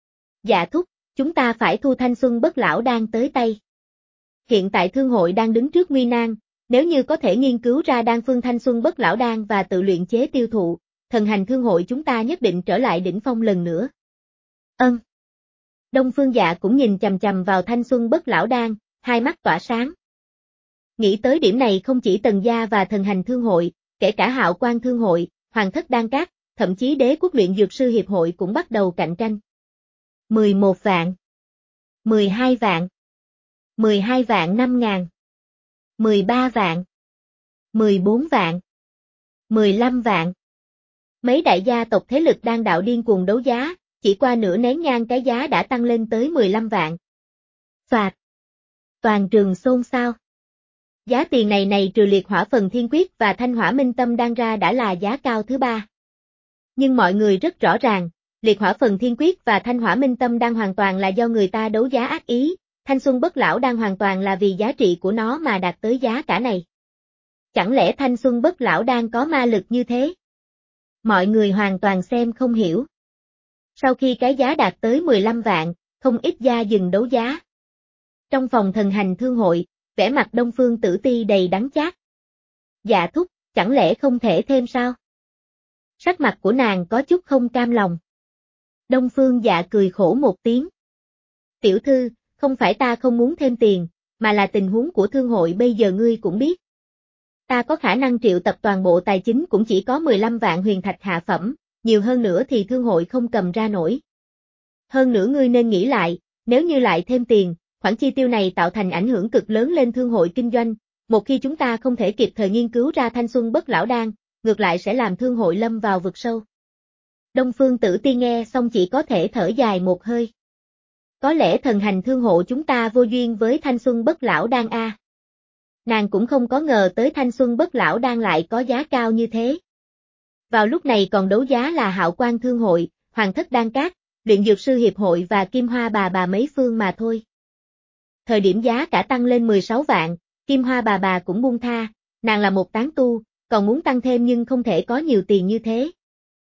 Dạ thúc, chúng ta phải thu thanh xuân bất lão đan tới tay. Hiện tại thương hội đang đứng trước nguy nan, nếu như có thể nghiên cứu ra đan phương thanh xuân bất lão đan và tự luyện chế tiêu thụ, thần hành thương hội chúng ta nhất định trở lại đỉnh phong lần nữa. Ân. Đông Phương Dạ cũng nhìn chằm chằm vào thanh xuân bất lão đan, hai mắt tỏa sáng. Nghĩ tới điểm này không chỉ Tần gia và thần hành thương hội, kể cả Hạo Quan thương hội, Hoàng Thất Đan Các, thậm chí Đế quốc luyện dược sư hiệp hội cũng bắt đầu cạnh tranh. mười một vạn, mười hai vạn, mười hai vạn năm ngàn, mười ba vạn, mười bốn vạn, mười lăm vạn. Mấy đại gia tộc thế lực đan đạo điên cuồng đấu giá, chỉ qua nửa nén nhang cái giá đã tăng lên tới mười lăm vạn. Phạt. Toàn trường xôn xao. Giá tiền này này trừ liệt hỏa phần thiên quyết và thanh hỏa minh tâm đan ra đã là giá cao thứ ba. Nhưng mọi người rất rõ ràng, liệt hỏa phần thiên quyết và thanh hỏa minh tâm đan hoàn toàn là do người ta đấu giá ác ý, thanh xuân bất lão đan hoàn toàn là vì giá trị của nó mà đạt tới giá cả này. Chẳng lẽ thanh xuân bất lão đan có ma lực như thế? Mọi người hoàn toàn xem không hiểu. Sau khi cái giá đạt tới mười lăm vạn, không ít gia dừng đấu giá. Trong phòng thần hành thương hội, vẻ mặt Đông Phương Tử Ti đầy đắng chát. Dạ thúc, chẳng lẽ không thể thêm sao? Sắc mặt của nàng có chút không cam lòng. Đông Phương Dạ cười khổ một tiếng. Tiểu thư, không phải ta không muốn thêm tiền, mà là tình huống của thương hội bây giờ ngươi cũng biết. Ta có khả năng triệu tập toàn bộ tài chính cũng chỉ có mười lăm vạn huyền thạch hạ phẩm, nhiều hơn nữa thì thương hội không cầm ra nổi. Hơn nữa ngươi nên nghĩ lại, nếu như lại thêm tiền, khoản chi tiêu này tạo thành ảnh hưởng cực lớn lên thương hội kinh doanh, một khi chúng ta không thể kịp thời nghiên cứu ra thanh xuân bất lão đan, ngược lại sẽ làm thương hội lâm vào vực sâu. Đông Phương Tử Ti nghe xong chỉ có thể thở dài một hơi. Có lẽ thần hành thương hộ chúng ta vô duyên với thanh xuân bất lão đan a. Nàng cũng không có ngờ tới thanh xuân bất lão đan lại có giá cao như thế. Vào lúc này còn đấu giá là Hạo Quan thương hội, Hoàng Thất Đan Các, luyện dược sư hiệp hội và Kim Hoa bà bà mấy phương mà thôi. Thời điểm giá cả tăng lên mười sáu vạn, Kim Hoa bà bà cũng buông tha, nàng là một tán tu, còn muốn tăng thêm nhưng không thể có nhiều tiền như thế.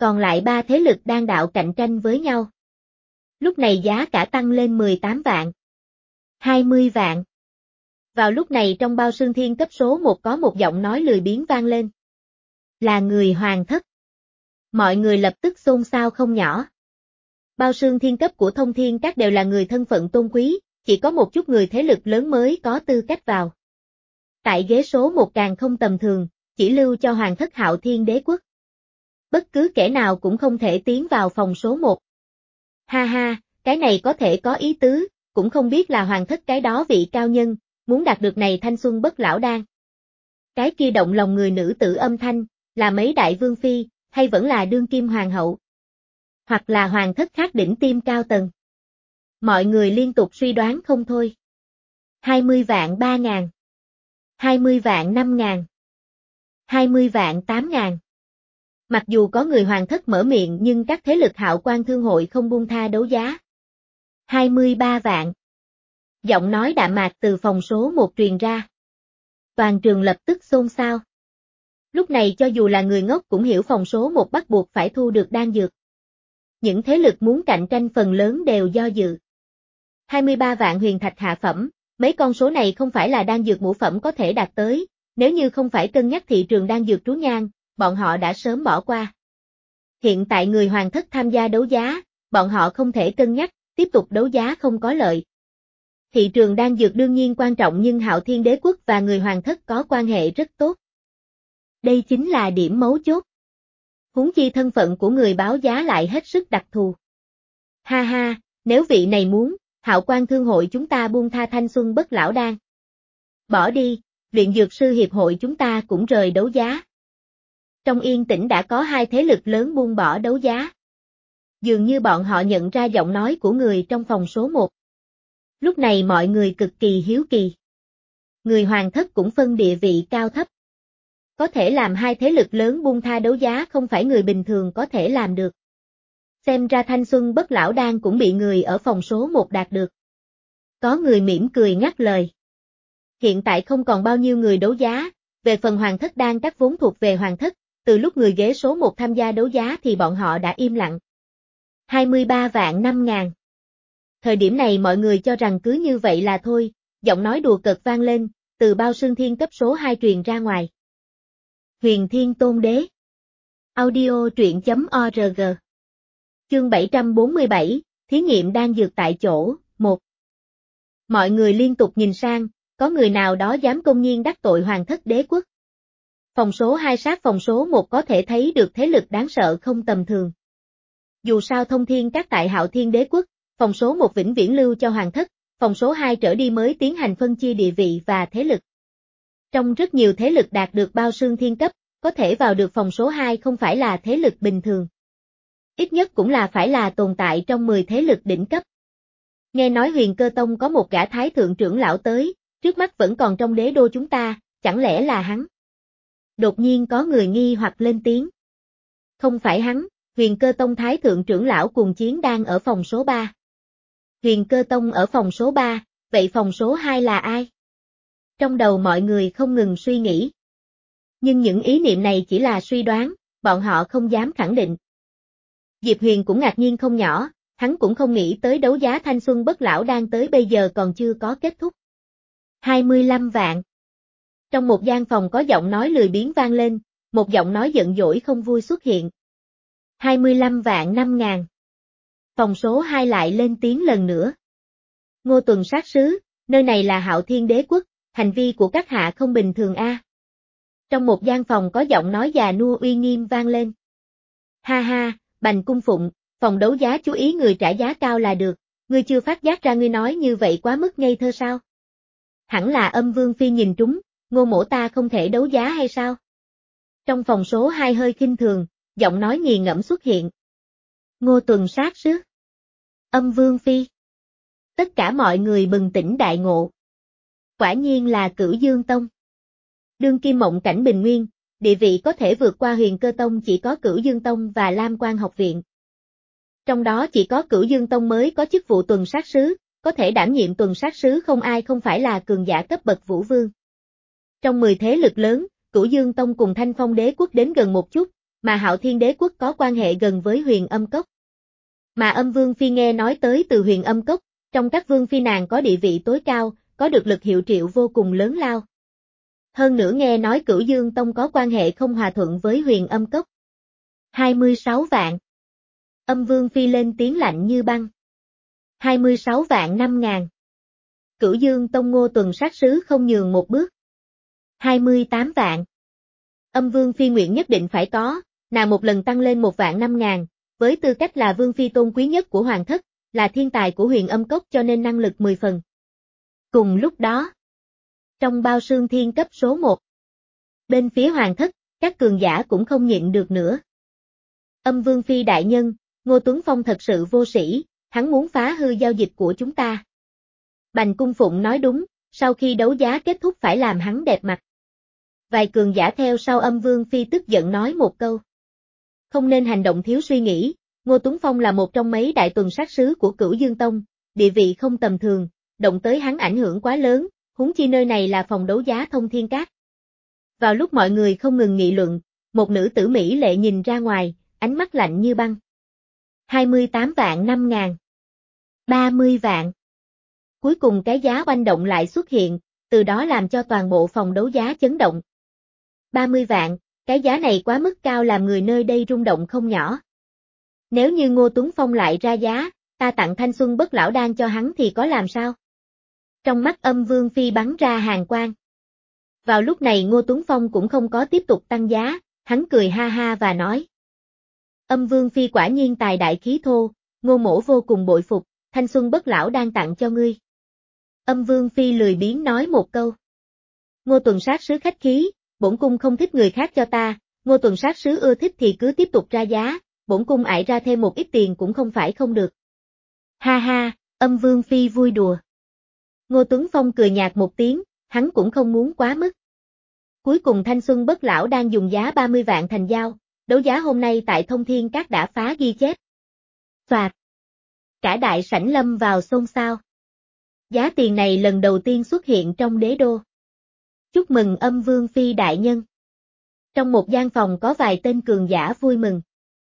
Còn lại ba thế lực đang đạo cạnh tranh với nhau. Lúc này giá cả tăng lên mười tám vạn. hai mươi vạn. Vào lúc này trong Bao Sương Thiên cấp số một có một giọng nói lười biếng vang lên. Là người Hoàng Thất. Mọi người lập tức xôn xao không nhỏ. Bao Sương Thiên cấp của Thông Thiên Các đều là người thân phận tôn quý, chỉ có một chút người thế lực lớn mới có tư cách vào. Tại ghế số một càng không tầm thường, chỉ lưu cho Hoàng Thất Hạo Thiên Đế Quốc. Bất cứ kẻ nào cũng không thể tiến vào phòng số một. Ha ha, cái này có thể có ý tứ, cũng không biết là Hoàng Thất cái đó vị cao nhân, muốn đạt được này thanh xuân bất lão đan. Cái kia động lòng người nữ tử âm thanh, là mấy đại vương phi, hay vẫn là đương kim hoàng hậu? Hoặc là Hoàng Thất khác đỉnh tiêm cao tầng? Mọi người liên tục suy đoán không thôi. hai mươi vạn ba ngàn. hai mươi vạn năm ngàn. hai mươi vạn tám ngàn. Mặc dù có người Hoàng Thất mở miệng nhưng các thế lực Hạo Quan Thương hội không buông tha đấu giá. hai mươi ba vạn. Giọng nói đạm mạc từ phòng số một truyền ra. Toàn trường lập tức xôn xao. Lúc này cho dù là người ngốc cũng hiểu phòng số một bắt buộc phải thu được đan dược. Những thế lực muốn cạnh tranh phần lớn đều do dự. hai mươi ba vạn huyền thạch hạ phẩm, mấy con số này không phải là đan dược ngũ phẩm có thể đạt tới, nếu như không phải cân nhắc thị trường đan dược trú nhang, bọn họ đã sớm bỏ qua. Hiện tại người Hoàng Thất tham gia đấu giá, bọn họ không thể cân nhắc, tiếp tục đấu giá không có lợi. Thị trường đan dược đương nhiên quan trọng nhưng Hạo Thiên Đế Quốc và người Hoàng Thất có quan hệ rất tốt. Đây chính là điểm mấu chốt. Huống chi thân phận của người báo giá lại hết sức đặc thù. Ha ha, nếu vị này muốn, Hạo Quan Thương hội chúng ta buông tha thanh xuân bất lão đan. Bỏ đi, luyện dược sư hiệp hội chúng ta cũng rời đấu giá. Trong yên tĩnh đã có hai thế lực lớn buông bỏ đấu giá. Dường như bọn họ nhận ra giọng nói của người trong phòng số một. Lúc này mọi người cực kỳ hiếu kỳ. Người Hoàng Thất cũng phân địa vị cao thấp. Có thể làm hai thế lực lớn buông tha đấu giá không phải người bình thường có thể làm được. Xem ra thanh xuân bất lão đan cũng bị người ở phòng số một đạt được. Có người mỉm cười ngắt lời. Hiện tại không còn bao nhiêu người đấu giá, về phần Hoàng Thất đan các vốn thuộc về Hoàng Thất, từ lúc người ghế số một tham gia đấu giá thì bọn họ đã im lặng. hai mươi ba vạn năm ngàn. Thời điểm này mọi người cho rằng cứ như vậy là thôi, giọng nói đùa cợt vang lên, từ Bao Sương Thiên cấp số hai truyền ra ngoài. Huyền Thiên Tôn Đế. Audio truyện chấm org. Chương bảy trăm bốn mươi bảy, thí nghiệm đan dược tại chỗ, một. Mọi người liên tục nhìn sang, có người nào đó dám công nhiên đắc tội Hoàng Thất Đế Quốc. Phòng số hai sát phòng số một có thể thấy được thế lực đáng sợ không tầm thường. Dù sao Thông Thiên Các tại Hạo Thiên Đế Quốc, phòng số một vĩnh viễn lưu cho Hoàng Thất, phòng số hai trở đi mới tiến hành phân chia địa vị và thế lực. Trong rất nhiều thế lực đạt được Bao Sương Thiên cấp, có thể vào được phòng số hai không phải là thế lực bình thường. Ít nhất cũng là phải là tồn tại trong mười thế lực đỉnh cấp. Nghe nói Huyền Cơ Tông có một gã thái thượng trưởng lão tới, trước mắt vẫn còn trong đế đô chúng ta, chẳng lẽ là hắn? Đột nhiên có người nghi hoặc lên tiếng. Không phải hắn, Huyền Cơ Tông thái thượng trưởng lão cùng chiến đang ở phòng số ba. Huyền Cơ Tông ở phòng số ba, vậy phòng số hai là ai? Trong đầu mọi người không ngừng suy nghĩ. Nhưng những ý niệm này chỉ là suy đoán, bọn họ không dám khẳng định. Diệp Huyền cũng ngạc nhiên không nhỏ, hắn cũng không nghĩ tới đấu giá thanh xuân bất lão đang tới bây giờ còn chưa có kết thúc. hai mươi lăm vạn. Trong một gian phòng có giọng nói lười biếng vang lên, một giọng nói giận dỗi không vui xuất hiện. hai mươi lăm vạn năm ngàn. Phòng số hai lại lên tiếng lần nữa. Ngô Tuần sát sứ, nơi này là Hạo Thiên Đế Quốc, hành vi của các hạ không bình thường a. Trong một gian phòng có giọng nói già nua uy nghiêm vang lên. Ha ha, Bành Cung Phụng, phòng đấu giá chú ý người trả giá cao là được, ngươi chưa phát giác ra ngươi nói như vậy quá mức ngây thơ sao? Hẳn là Âm Vương Phi nhìn trúng, Ngô mỗ ta không thể đấu giá hay sao? Trong phòng số hai hơi khinh thường, giọng nói nghiền ngẫm xuất hiện. Ngô Tuần sát sứ. Âm Vương Phi. Tất cả mọi người bừng tỉnh đại ngộ. Quả nhiên là Cửu Dương Tông. Đương kim mộng cảnh bình nguyên, địa vị có thể vượt qua Huyền Cơ Tông chỉ có Cửu Dương Tông và Lam Quan học viện. Trong đó chỉ có Cửu Dương Tông mới có chức vụ tuần sát sứ, có thể đảm nhiệm tuần sát sứ không ai không phải là cường giả cấp bậc vũ vương. Trong mười thế lực lớn, Cửu Dương Tông cùng Thanh Phong Đế Quốc đến gần một chút, mà Hạo Thiên Đế quốc có quan hệ gần với Huyền Âm Cốc. Mà Âm Vương Phi nghe nói tới từ Huyền Âm Cốc, trong các vương phi nàng có địa vị tối cao, có được lực hiệu triệu vô cùng lớn lao. Hơn nữa nghe nói Cửu Dương Tông có quan hệ không hòa thuận với Huyền Âm Cốc. hai mươi sáu vạn. Âm Vương Phi lên tiếng lạnh như băng. hai mươi sáu vạn năm ngàn. Cửu Dương Tông Ngô Tuần sát sứ không nhường một bước. hai mươi tám vạn. Âm Vương Phi nguyện nhất định phải có, nàng một lần tăng lên một vạn năm ngàn, với tư cách là Vương Phi tôn quý nhất của Hoàng thất, là thiên tài của Huyền Âm Cốc cho nên năng lực mười phần. Cùng lúc đó, trong bao sương thiên cấp số một, bên phía Hoàng thất, các cường giả cũng không nhịn được nữa. Âm Vương Phi đại nhân, Ngô Tuấn Phong thật sự vô sĩ, hắn muốn phá hư giao dịch của chúng ta. Bành Cung Phụng nói đúng, sau khi đấu giá kết thúc phải làm hắn đẹp mặt. Vài cường giả theo sau Âm Vương Phi tức giận nói một câu. Không nên hành động thiếu suy nghĩ, Ngô Tuấn Phong là một trong mấy đại tuần sát sứ của Cửu Dương Tông, địa vị không tầm thường, động tới hắn ảnh hưởng quá lớn, huống chi nơi này là phòng đấu giá Thông Thiên Các. Vào lúc mọi người không ngừng nghị luận, một nữ tử Mỹ lệ nhìn ra ngoài, ánh mắt lạnh như băng. hai mươi tám vạn năm ngàn. ba mươi vạn. Cuối cùng cái giá oanh động lại xuất hiện, từ đó làm cho toàn bộ phòng đấu giá chấn động. ba mươi vạn, cái giá này quá mức cao làm người nơi đây rung động không nhỏ. Nếu như Ngô Tuấn Phong lại ra giá, ta tặng thanh xuân bất lão đan cho hắn thì có làm sao? Trong mắt Âm Vương Phi bắn ra hàn quang. Vào lúc này Ngô Tuấn Phong cũng không có tiếp tục tăng giá, hắn cười ha ha và nói. Âm Vương Phi quả nhiên tài đại khí thô, Ngô mỗ vô cùng bội phục, thanh xuân bất lão đan tặng cho ngươi. Âm Vương Phi lười biếng nói một câu. Ngô Tuần sát sứ khách khí, bổn cung không thích người khác cho ta, Ngô Tuần sát sứ ưa thích thì cứ tiếp tục ra giá, bổn cung ải ra thêm một ít tiền cũng không phải không được. Ha ha, Âm Vương Phi vui đùa. Ngô Tuấn Phong cười nhạt một tiếng, hắn cũng không muốn quá mức. Cuối cùng thanh xuân bất lão đang dùng giá ba mươi vạn thành giao, đấu giá hôm nay tại Thông Thiên Các đã phá ghi chép. Soạt. Cả đại sảnh lâm vào xôn xao. Giá tiền này lần đầu tiên xuất hiện trong đế đô. Chúc mừng Âm Vương Phi đại nhân. Trong một gian phòng có vài tên cường giả vui mừng.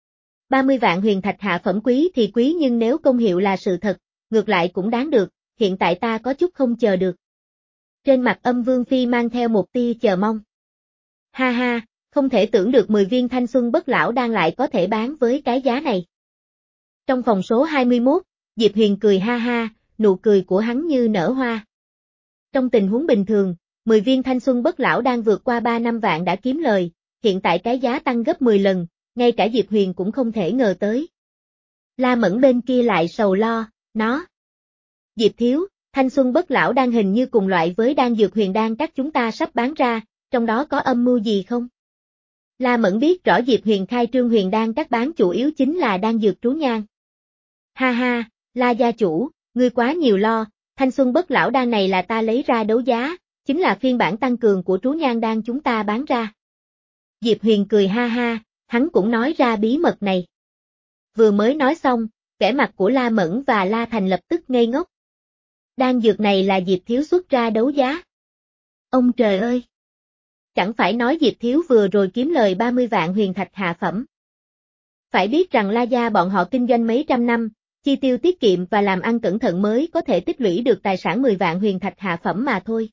ba mươi vạn huyền thạch hạ phẩm quý thì quý nhưng nếu công hiệu là sự thật, ngược lại cũng đáng được, hiện tại ta có chút không chờ được. Trên mặt Âm Vương Phi mang theo một tia chờ mong. Ha ha, không thể tưởng được mười viên thanh xuân bất lão đang lại có thể bán với cái giá này. Trong phòng số hai mươi mốt, Diệp Huyền cười ha ha, nụ cười của hắn như nở hoa. Trong tình huống bình thường, mười viên thanh xuân bất lão đang vượt qua ba năm vạn đã kiếm lời, hiện tại cái giá tăng gấp mười lần, ngay cả Diệp Huyền cũng không thể ngờ tới. La Mẫn bên kia lại sầu lo, nó. Diệp thiếu, thanh xuân bất lão đang hình như cùng loại với đan dược huyền đan các chúng ta sắp bán ra, trong đó có âm mưu gì không? La Mẫn biết rõ Diệp Huyền khai trương huyền đan các bán chủ yếu chính là đan dược trú nhan. Ha ha, La gia chủ, ngươi quá nhiều lo, thanh xuân bất lão đan này là ta lấy ra đấu giá, chính là phiên bản tăng cường của trú nhan đan chúng ta bán ra. Diệp Huyền cười ha ha, hắn cũng nói ra bí mật này. Vừa mới nói xong, vẻ mặt của La Mẫn và La Thành lập tức ngây ngốc. Đan dược này là Diệp thiếu xuất ra đấu giá. Ông trời ơi! Chẳng phải nói Diệp thiếu vừa rồi kiếm lời ba mươi vạn huyền thạch hạ phẩm. Phải biết rằng La gia bọn họ kinh doanh mấy trăm năm, chi tiêu tiết kiệm và làm ăn cẩn thận mới có thể tích lũy được tài sản mười vạn huyền thạch hạ phẩm mà thôi.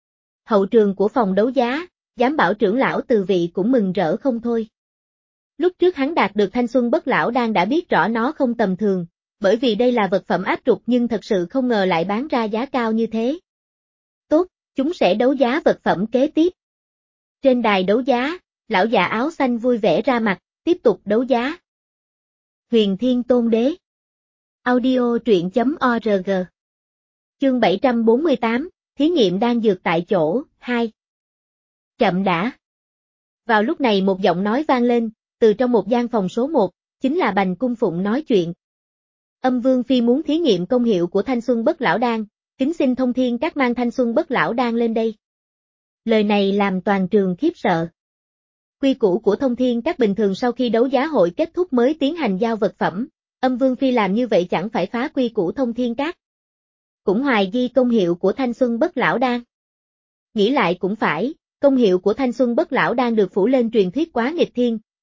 Hậu trường của phòng đấu giá, giám bảo trưởng lão Từ Vị cũng mừng rỡ không thôi. Lúc trước hắn đạt được thanh xuân bất lão đang đã biết rõ nó không tầm thường, bởi vì đây là vật phẩm áp trục nhưng thật sự không ngờ lại bán ra giá cao như thế. Tốt, chúng sẽ đấu giá vật phẩm kế tiếp. Trên đài đấu giá, lão già áo xanh vui vẻ ra mặt, tiếp tục đấu giá. Huyền Thiên Tôn Đế. Audio truyện chấm org. Chương bảy trăm bốn mươi tám, thí nghiệm đan dược tại chỗ, hai. Chậm đã. Vào lúc này một giọng nói vang lên, từ trong một gian phòng số một, chính là Bành Cung Phụng nói chuyện. Âm Vương Phi muốn thí nghiệm công hiệu của thanh xuân bất lão đan, kính xin Thông Thiên Các mang thanh xuân bất lão đan lên đây. Lời này làm toàn trường khiếp sợ. Quy củ của Thông Thiên Các bình thường sau khi đấu giá hội kết thúc mới tiến hành giao vật phẩm, Âm Vương Phi làm như vậy chẳng phải phá quy củ Thông Thiên Các. Cũng hoài nghi công hiệu của thanh xuân bất lão đan. Nghĩ lại cũng phải, công hiệu của thanh xuân bất lão đan được phủ lên truyền thuyết quá nghịch thiên,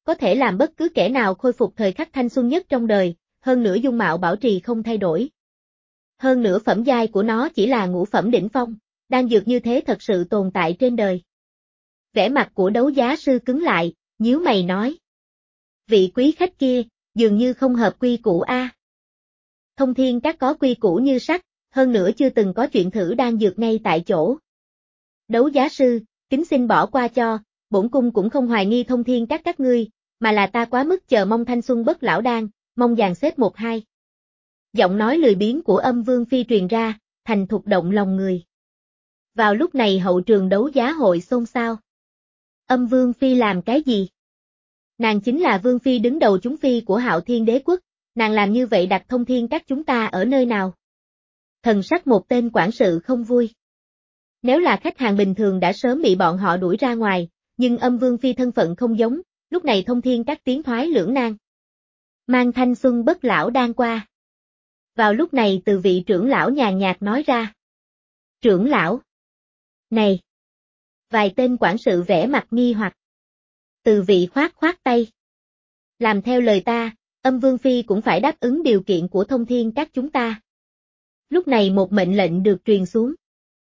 có thể làm bất cứ kẻ nào khôi phục thời khắc thanh xuân nhất trong đời, hơn nữa dung mạo bảo trì không thay đổi. Hơn nữa phẩm giai của nó chỉ là ngũ phẩm đỉnh phong, đan dược như thế thật sự tồn tại trên đời. Vẻ mặt của đấu giá sư cứng lại, nhíu mày nói. Vị quý khách kia, dường như không hợp quy củ a. Thông Thiên Các có quy củ như sắt, hơn nữa chưa từng có chuyện thử đan dược ngay tại chỗ. Đấu giá sư, kính xin bỏ qua cho, bổn cung cũng không hoài nghi Thông Thiên Các các ngươi, mà là ta quá mức chờ mong thanh xuân bất lão đan, mong dàn xếp một hai. Giọng nói lười biếng của Âm Vương Phi truyền ra, thành thục động lòng người. Vào lúc này hậu trường đấu giá hội xôn xao. Âm Vương Phi làm cái gì? Nàng chính là Vương Phi đứng đầu chúng Phi của Hạo Thiên Đế Quốc, nàng làm như vậy đặt Thông Thiên Các chúng ta ở nơi nào? Thần sắc một tên quản sự không vui. Nếu là khách hàng bình thường đã sớm bị bọn họ đuổi ra ngoài, nhưng Âm Vương Phi thân phận không giống, lúc này Thông Thiên Các tiến thoái lưỡng nan. Mang thanh xuân bất lão đan qua. Vào lúc này từ vị trưởng lão nhàn nhạt nói ra. Trưởng lão. Này. Vài tên quản sự vẽ mặt nghi hoặc. Từ vị khoát khoát tay. Làm theo lời ta, Âm Vương Phi cũng phải đáp ứng điều kiện của Thông Thiên Các chúng ta. Lúc này một mệnh lệnh được truyền xuống.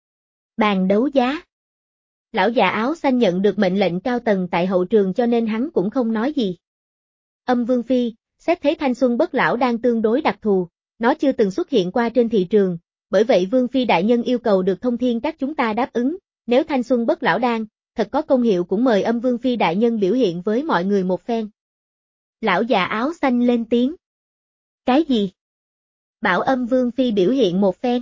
Bàn đấu giá. Lão già áo xanh nhận được mệnh lệnh cao tầng tại hậu trường cho nên hắn cũng không nói gì. Âm Vương Phi, xét thấy thanh xuân bất lão đang tương đối đặc thù, nó chưa từng xuất hiện qua trên thị trường, bởi vậy Vương Phi đại nhân yêu cầu được Thông Thiên Các chúng ta đáp ứng, nếu thanh xuân bất lão đan, thật có công hiệu cũng mời Âm Vương Phi đại nhân biểu hiện với mọi người một phen. Lão già áo xanh lên tiếng. Cái gì? Bảo Âm Vương Phi biểu hiện một phen.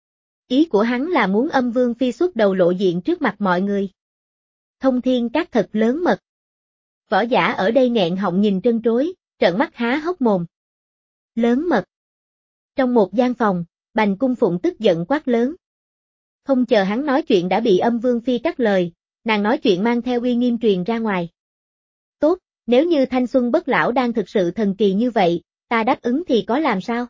Ý của hắn là muốn Âm Vương Phi xuất đầu lộ diện trước mặt mọi người. Thông Thiên Các thật lớn mật. Võ giả ở đây nghẹn họng nhìn trân trối, trợn mắt há hốc mồm. Lớn mật. Trong một gian phòng, Bành Cung Phụng tức giận quát lớn. Không chờ hắn nói chuyện đã bị Âm Vương Phi cắt lời, nàng nói chuyện mang theo uy nghiêm truyền ra ngoài. Tốt, nếu như thanh xuân bất lão đang thực sự thần kỳ như vậy, ta đáp ứng thì có làm sao?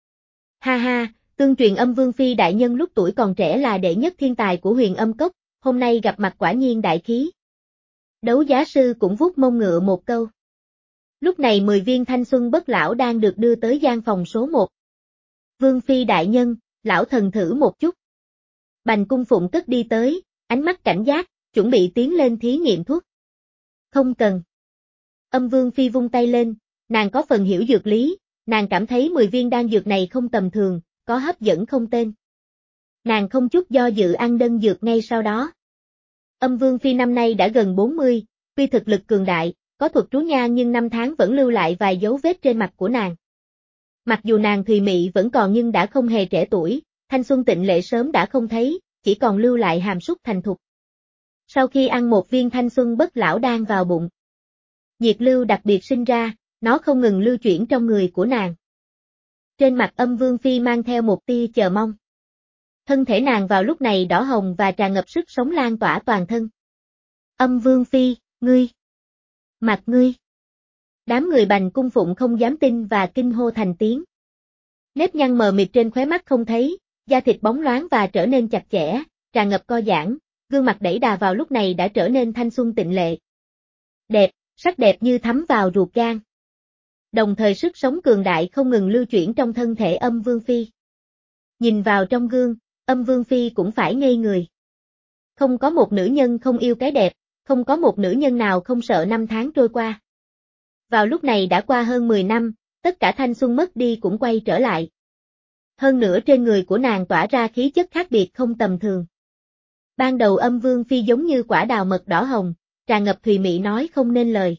Ha ha, tương truyền Âm Vương Phi đại nhân lúc tuổi còn trẻ là đệ nhất thiên tài của Huyền Âm Cốc, hôm nay gặp mặt quả nhiên đại khí. Đấu giá sư cũng vuốt mông ngựa một câu. Lúc này mười viên thanh xuân bất lão đang được đưa tới gian phòng số một. Vương Phi đại nhân, lão thần thử một chút. Bành Cung Phụng cất đi tới, ánh mắt cảnh giác, chuẩn bị tiến lên thí nghiệm thuốc. Không cần. Âm Vương Phi vung tay lên, nàng có phần hiểu dược lý, nàng cảm thấy mười viên đan dược này không tầm thường, có hấp dẫn không tên. Nàng không chút do dự ăn đơn dược ngay sau đó. Âm Vương Phi năm nay đã gần bốn mươi, tuy thực lực cường đại, có thuật trú nha nhưng năm tháng vẫn lưu lại vài dấu vết trên mặt của nàng. Mặc dù nàng thùy mị vẫn còn nhưng đã không hề trẻ tuổi, thanh xuân tịnh lệ sớm đã không thấy, chỉ còn lưu lại hàm súc thành thục. Sau khi ăn một viên thanh xuân bất lão đan vào bụng, nhiệt lưu đặc biệt sinh ra, nó không ngừng lưu chuyển trong người của nàng. Trên mặt Âm Vương Phi mang theo một tia chờ mong. Thân thể nàng vào lúc này đỏ hồng và tràn ngập sức sống lan tỏa toàn thân. Âm Vương Phi, ngươi! Mặt ngươi! Đám người Bành Cung Phụng không dám tin và kinh hô thành tiếng. Nếp nhăn mờ mịt trên khóe mắt không thấy, da thịt bóng loáng và trở nên chặt chẽ, tràn ngập co giãn, gương mặt đẩy đà vào lúc này đã trở nên thanh xuân tịnh lệ. Đẹp, sắc đẹp như thấm vào ruột gan. Đồng thời sức sống cường đại không ngừng lưu chuyển trong thân thể Âm Vương Phi. Nhìn vào trong gương, Âm Vương Phi cũng phải ngây người. Không có một nữ nhân không yêu cái đẹp, không có một nữ nhân nào không sợ năm tháng trôi qua. Vào lúc này đã qua hơn mười năm, tất cả thanh xuân mất đi cũng quay trở lại. Hơn nữa trên người của nàng tỏa ra khí chất khác biệt không tầm thường. Ban đầu Âm Vương Phi giống như quả đào mật đỏ hồng, tràn ngập thùy mị nói không nên lời.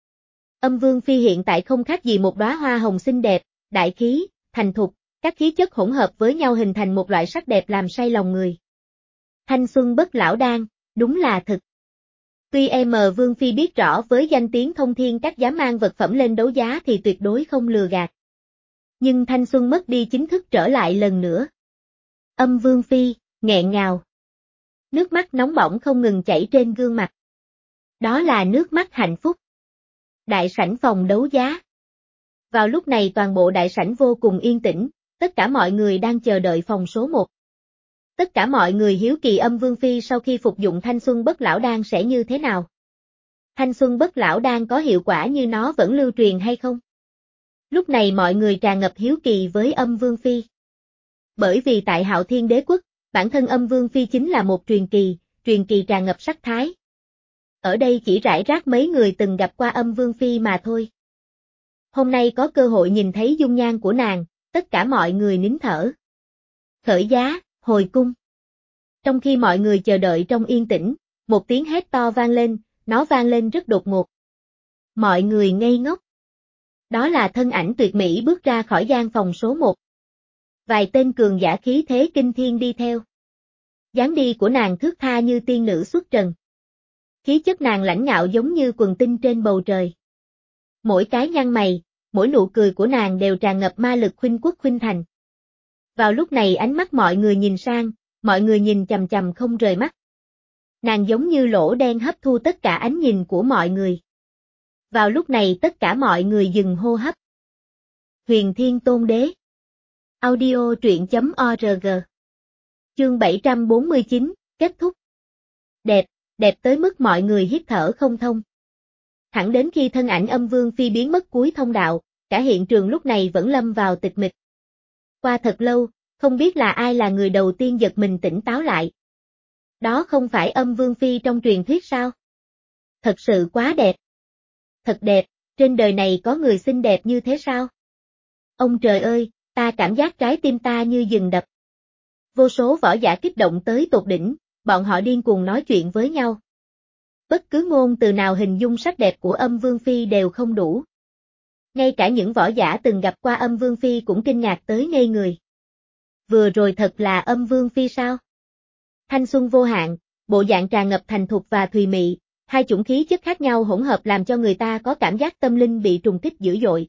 Âm Vương Phi hiện tại không khác gì một đóa hoa hồng xinh đẹp, đại khí, thành thục, các khí chất hỗn hợp với nhau hình thành một loại sắc đẹp làm say lòng người. Thanh xuân bất lão đan, đúng là thực. Tuy em Vương Phi biết rõ với danh tiếng Thông Thiên Các dám mang vật phẩm lên đấu giá thì tuyệt đối không lừa gạt. Nhưng thanh xuân mất đi chính thức trở lại lần nữa. Âm Vương Phi, nghẹn ngào. Nước mắt nóng bỏng không ngừng chảy trên gương mặt. Đó là nước mắt hạnh phúc. Đại sảnh phòng đấu giá. Vào lúc này toàn bộ đại sảnh vô cùng yên tĩnh, tất cả mọi người đang chờ đợi phòng số một. Tất cả mọi người hiếu kỳ Âm Vương Phi sau khi phục dụng thanh xuân bất lão đan sẽ như thế nào. thanh xuân bất lão đan có hiệu quả như nó vẫn lưu truyền hay không? Lúc này mọi người tràn ngập hiếu kỳ với Âm Vương Phi. Bởi vì tại Hạo Thiên Đế Quốc, bản thân Âm Vương Phi chính là một truyền kỳ, truyền kỳ tràn ngập sắc thái. Ở đây chỉ rải rác mấy người từng gặp qua Âm Vương Phi mà thôi. Hôm nay có cơ hội nhìn thấy dung nhan của nàng, tất cả mọi người nín thở. Khởi giá, hồi cung. Trong khi mọi người chờ đợi trong yên tĩnh, một tiếng hét to vang lên, nó vang lên rất đột ngột. Mọi người ngây ngốc. Đó là thân ảnh tuyệt mỹ bước ra khỏi gian phòng số một. Vài tên cường giả khí thế kinh thiên đi theo. Dáng đi của nàng thướt tha như tiên nữ xuất trần. Khí chất nàng lãnh ngạo giống như quần tinh trên bầu trời. Mỗi cái nhăn mày, mỗi nụ cười của nàng đều tràn ngập ma lực khuynh quốc khuynh thành. Vào lúc này ánh mắt mọi người nhìn sang, mọi người nhìn chằm chằm không rời mắt. Nàng giống như lỗ đen hấp thu tất cả ánh nhìn của mọi người. Vào lúc này tất cả mọi người dừng hô hấp. Huyền Thiên Tôn Đế. Audio truyện chấm org. Chương bảy trăm bốn mươi chín, kết thúc. Đẹp, đẹp tới mức mọi người hít thở không thông. Thẳng đến khi thân ảnh Âm Vương Phi biến mất cuối thông đạo, cả hiện trường lúc này vẫn lâm vào tịch mịch. Qua thật lâu, không biết là ai là người đầu tiên giật mình tỉnh táo lại. Đó không phải Âm Vương Phi trong truyền thuyết sao? Thật sự quá đẹp. Thật đẹp, trên đời này có người xinh đẹp như thế sao? Ông trời ơi, ta cảm giác trái tim ta như dừng đập. Vô số võ giả kích động tới tột đỉnh, bọn họ điên cuồng nói chuyện với nhau. Bất cứ ngôn từ nào hình dung sắc đẹp của Âm Vương Phi đều không đủ. Ngay cả những võ giả từng gặp qua Âm Vương Phi cũng kinh ngạc tới ngây người. Vừa rồi thật là Âm Vương Phi sao? Thanh xuân vô hạn, bộ dạng tràn ngập thành thục và thùy mị, hai chủng khí chất khác nhau hỗn hợp làm cho người ta có cảm giác tâm linh bị trùng kích dữ dội.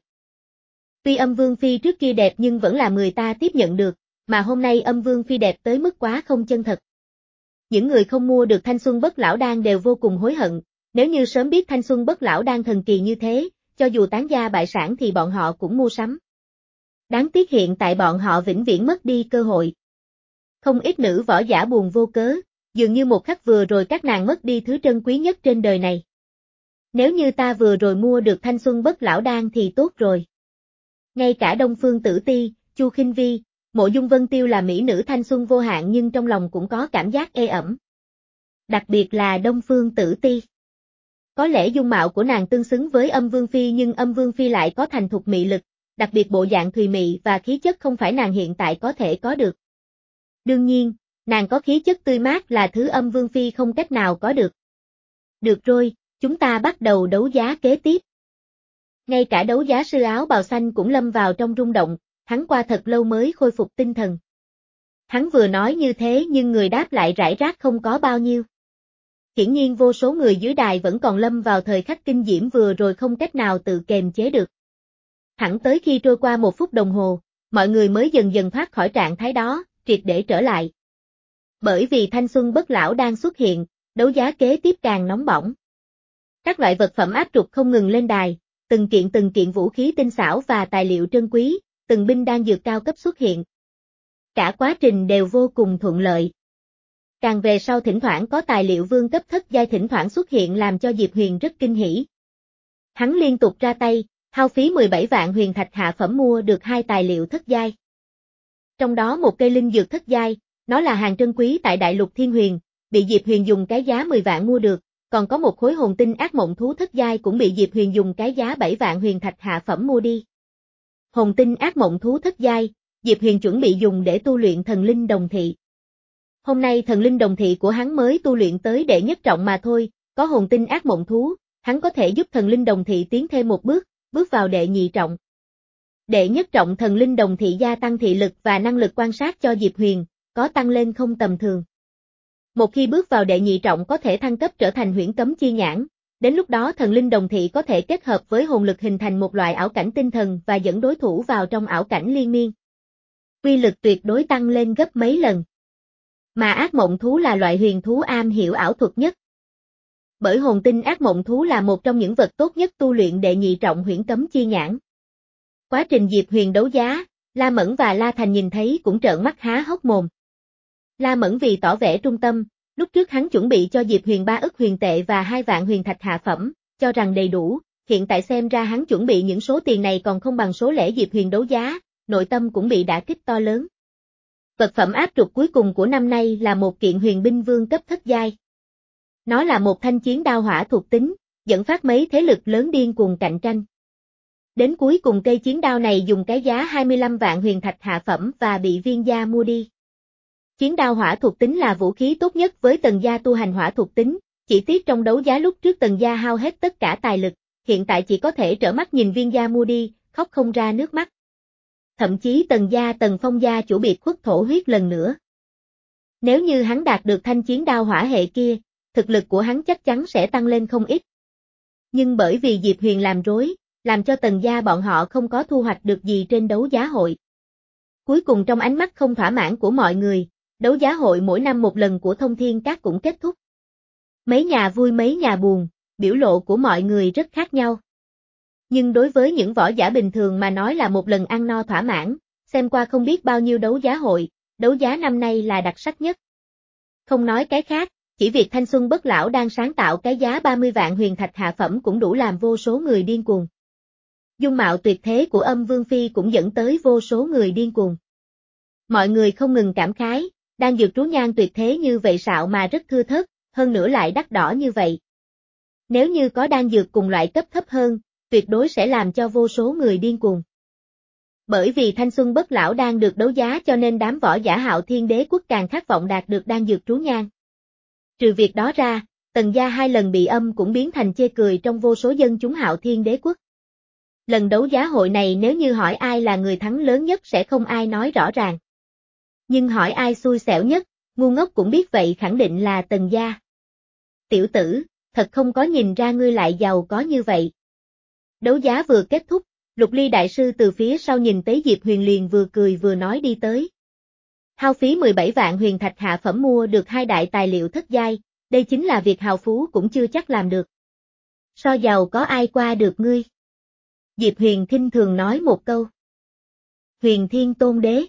Tuy Âm Vương Phi trước kia đẹp nhưng vẫn làm người ta tiếp nhận được, mà hôm nay Âm Vương Phi đẹp tới mức quá không chân thật. Những người không mua được thanh xuân bất lão đan đều vô cùng hối hận, nếu như sớm biết thanh xuân bất lão đan thần kỳ như thế, cho dù tán gia bại sản thì bọn họ cũng mua sắm. Đáng tiếc hiện tại bọn họ vĩnh viễn mất đi cơ hội. Không ít nữ võ giả buồn vô cớ, dường như một khắc vừa rồi các nàng mất đi thứ trân quý nhất trên đời này. Nếu như ta vừa rồi mua được thanh xuân bất lão đan thì tốt rồi. Ngay cả Đông Phương Tử Ti, Chu Khinh Vi, Mộ Dung Vân Tiêu là mỹ nữ thanh xuân vô hạn nhưng trong lòng cũng có cảm giác ê ẩm. Đặc biệt là Đông Phương Tử Ti. Có lẽ dung mạo của nàng tương xứng với Âm Vương Phi nhưng Âm Vương Phi lại có thành thục mị lực, đặc biệt bộ dạng thùy mị và khí chất không phải nàng hiện tại có thể có được. Đương nhiên, nàng có khí chất tươi mát là thứ Âm Vương Phi không cách nào có được. Được rồi, chúng ta bắt đầu đấu giá kế tiếp. Ngay cả đấu giá sư áo bào xanh cũng lâm vào trong rung động, hắn qua thật lâu mới khôi phục tinh thần. Hắn vừa nói như thế nhưng người đáp lại rải rác không có bao nhiêu. Hiển nhiên vô số người dưới đài vẫn còn lâm vào thời khắc kinh diễm vừa rồi không cách nào tự kềm chế được. Thẳng tới khi trôi qua một phút đồng hồ, mọi người mới dần dần thoát khỏi trạng thái đó, triệt để trở lại. Bởi vì thanh xuân bất lão đang xuất hiện, đấu giá kế tiếp càng nóng bỏng. Các loại vật phẩm áp trục không ngừng lên đài, từng kiện từng kiện vũ khí tinh xảo và tài liệu trân quý, từng binh đan dược cao cấp xuất hiện. Cả quá trình đều vô cùng thuận lợi. Càng về sau thỉnh thoảng có tài liệu vương cấp thất giai thỉnh thoảng xuất hiện làm cho Diệp Huyền rất kinh hỉ. Hắn liên tục ra tay, hao phí mười bảy vạn huyền thạch hạ phẩm mua được hai tài liệu thất giai. Trong đó một cây linh dược thất giai, nó là hàng trân quý tại Đại Lục Thiên Huyền, bị Diệp Huyền dùng cái giá mười vạn mua được, còn có một khối hồn tinh ác mộng thú thất giai cũng bị Diệp Huyền dùng cái giá bảy vạn huyền thạch hạ phẩm mua đi. Hồn tinh ác mộng thú thất giai, Diệp Huyền chuẩn bị dùng để tu luyện thần linh đồng thị. Hôm nay thần linh đồng thị của hắn mới tu luyện tới đệ nhất trọng mà thôi, có hồn tinh ác mộng thú, hắn có thể giúp thần linh đồng thị tiến thêm một bước, bước vào đệ nhị trọng. Đệ nhất trọng thần linh đồng thị gia tăng thị lực và năng lực quan sát cho Diệp Huyền, có tăng lên không tầm thường. Một khi bước vào đệ nhị trọng có thể thăng cấp trở thành huyễn cấm chi nhãn, đến lúc đó thần linh đồng thị có thể kết hợp với hồn lực hình thành một loại ảo cảnh tinh thần và dẫn đối thủ vào trong ảo cảnh liên miên. Uy lực tuyệt đối tăng lên gấp mấy lần. Mà ác mộng thú là loại huyền thú am hiểu ảo thuật nhất. Bởi hồn tinh ác mộng thú là một trong những vật tốt nhất tu luyện đệ nhị trọng huyễn cấm chi nhãn. Quá trình Diệp Huyền đấu giá, La Mẫn và La Thành nhìn thấy cũng trợn mắt há hốc mồm. La Mẫn vì tỏ vẻ trung tâm, lúc trước hắn chuẩn bị cho Diệp Huyền ba ức huyền tệ và hai vạn huyền thạch hạ phẩm, cho rằng đầy đủ, hiện tại xem ra hắn chuẩn bị những số tiền này còn không bằng số lẻ Diệp Huyền đấu giá, nội tâm cũng bị đả kích to lớn. Vật phẩm áp trục cuối cùng của năm nay là một kiện huyền binh vương cấp thất giai. Nó là một thanh chiến đao hỏa thuộc tính, dẫn phát mấy thế lực lớn điên cuồng cạnh tranh. Đến cuối cùng cây chiến đao này dùng cái giá hai mươi lăm vạn huyền thạch hạ phẩm và bị Viên gia mua đi. Chiến đao hỏa thuộc tính là vũ khí tốt nhất với Tần gia tu hành hỏa thuộc tính, chỉ tiếc trong đấu giá lúc trước Tần gia hao hết tất cả tài lực, hiện tại chỉ có thể trợn mắt nhìn Viên gia mua đi, khóc không ra nước mắt. Thậm chí Tần gia Tần Phong gia chủ biệt khuất thổ huyết lần nữa. Nếu như hắn đạt được thanh chiến đao hỏa hệ kia, thực lực của hắn chắc chắn sẽ tăng lên không ít. Nhưng bởi vì Diệp Huyền làm rối, làm cho Tần gia bọn họ không có thu hoạch được gì trên đấu giá hội. Cuối cùng trong ánh mắt không thỏa mãn của mọi người, đấu giá hội mỗi năm một lần của Thông Thiên Các cũng kết thúc. Mấy nhà vui mấy nhà buồn, biểu lộ của mọi người rất khác nhau. Nhưng đối với những võ giả bình thường mà nói là một lần ăn no thỏa mãn, xem qua không biết bao nhiêu đấu giá hội, đấu giá năm nay là đặc sắc nhất. Không nói cái khác, chỉ việc thanh xuân bất lão đang sáng tạo cái giá ba mươi vạn huyền thạch hạ phẩm cũng đủ làm vô số người điên cuồng. Dung mạo tuyệt thế của Âm Vương Phi cũng dẫn tới vô số người điên cuồng. Mọi người không ngừng cảm khái, đang dược trú nhan tuyệt thế như vậy sạo mà rất thưa thớt, hơn nữa lại đắt đỏ như vậy. Nếu như có đan dược cùng loại cấp thấp hơn, tuyệt đối sẽ làm cho vô số người điên cuồng. Bởi vì thanh xuân bất lão đang được đấu giá cho nên đám võ giả Hạo Thiên Đế quốc càng khát vọng đạt được đan dược trú nhan. Trừ việc đó ra, Tần gia hai lần bị âm cũng biến thành chê cười trong vô số dân chúng Hạo Thiên Đế quốc. Lần đấu giá hội này nếu như hỏi ai là người thắng lớn nhất sẽ không ai nói rõ ràng. Nhưng hỏi ai xui xẻo nhất, ngu ngốc cũng biết vậy khẳng định là Tần gia. Tiểu tử, thật không có nhìn ra ngươi lại giàu có như vậy. Đấu giá vừa kết thúc, Lục Ly đại sư từ phía sau nhìn tới Diệp Huyền liền vừa cười vừa nói đi tới. Hao phí mười bảy vạn huyền thạch hạ phẩm mua được hai đại tài liệu thất giai, đây chính là việc hào phú cũng chưa chắc làm được. So giàu có ai qua được ngươi? Diệp Huyền khinh thường nói một câu. Huyền Thiên Tôn Đế.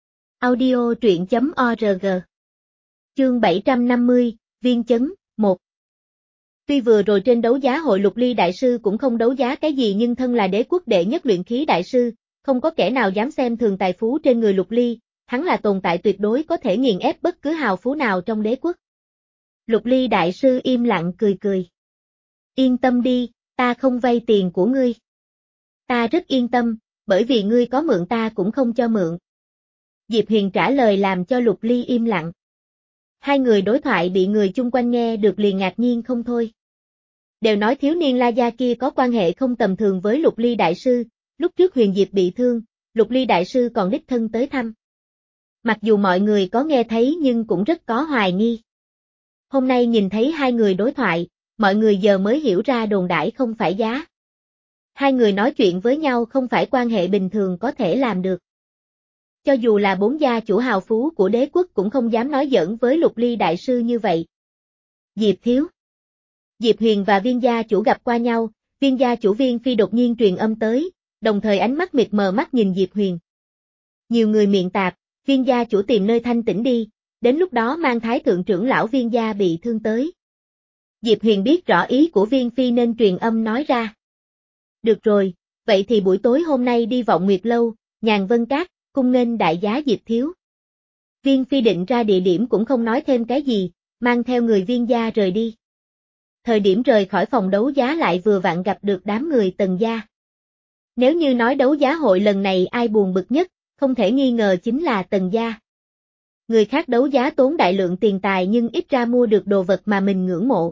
Audio truyện chấm org. Chương bảy trăm năm mươi, Viên Chấn, một. Tuy vừa rồi trên đấu giá hội Lục Ly đại sư cũng không đấu giá cái gì nhưng thân là đế quốc đệ nhất luyện khí đại sư, không có kẻ nào dám xem thường tài phú trên người Lục Ly, hắn là tồn tại tuyệt đối có thể nghiền ép bất cứ hào phú nào trong đế quốc. Lục Ly đại sư im lặng cười cười. Yên tâm đi, ta không vay tiền của ngươi. Ta rất yên tâm, bởi vì ngươi có mượn ta cũng không cho mượn. Diệp Huyền trả lời làm cho Lục Ly im lặng. Hai người đối thoại bị người chung quanh nghe được liền ngạc nhiên không thôi. Đều nói thiếu niên La Gia kia có quan hệ không tầm thường với Lục Ly đại sư, lúc trước Huyền Diệp bị thương, Lục Ly đại sư còn đích thân tới thăm. Mặc dù mọi người có nghe thấy nhưng cũng rất có hoài nghi. Hôm nay nhìn thấy hai người đối thoại, mọi người giờ mới hiểu ra đồn đãi không phải giá. Hai người nói chuyện với nhau không phải quan hệ bình thường có thể làm được. Cho dù là bốn gia chủ hào phú của đế quốc cũng không dám nói giỡn với Lục Ly đại sư như vậy. Diệp thiếu. Diệp Huyền và Viên gia chủ gặp qua nhau, Viên gia chủ Viên Phi đột nhiên truyền âm tới, đồng thời ánh mắt mịt mờ mắt nhìn Diệp Huyền. Nhiều người miệng tạp, Viên gia chủ tìm nơi thanh tĩnh đi, đến lúc đó mang thái thượng trưởng lão Viên gia bị thương tới. Diệp Huyền biết rõ ý của Viên Phi nên truyền âm nói ra. Được rồi, vậy thì buổi tối hôm nay đi Vọng Nguyệt Lâu, Nhàn Vân Các, cung nghênh đại giá Diệp thiếu. Viên Phi định ra địa điểm cũng không nói thêm cái gì, mang theo người Viên gia rời đi. Thời điểm rời khỏi phòng đấu giá lại vừa vặn gặp được đám người Tần gia. Nếu như nói đấu giá hội lần này ai buồn bực nhất, không thể nghi ngờ chính là Tần gia. Người khác đấu giá tốn đại lượng tiền tài nhưng ít ra mua được đồ vật mà mình ngưỡng mộ.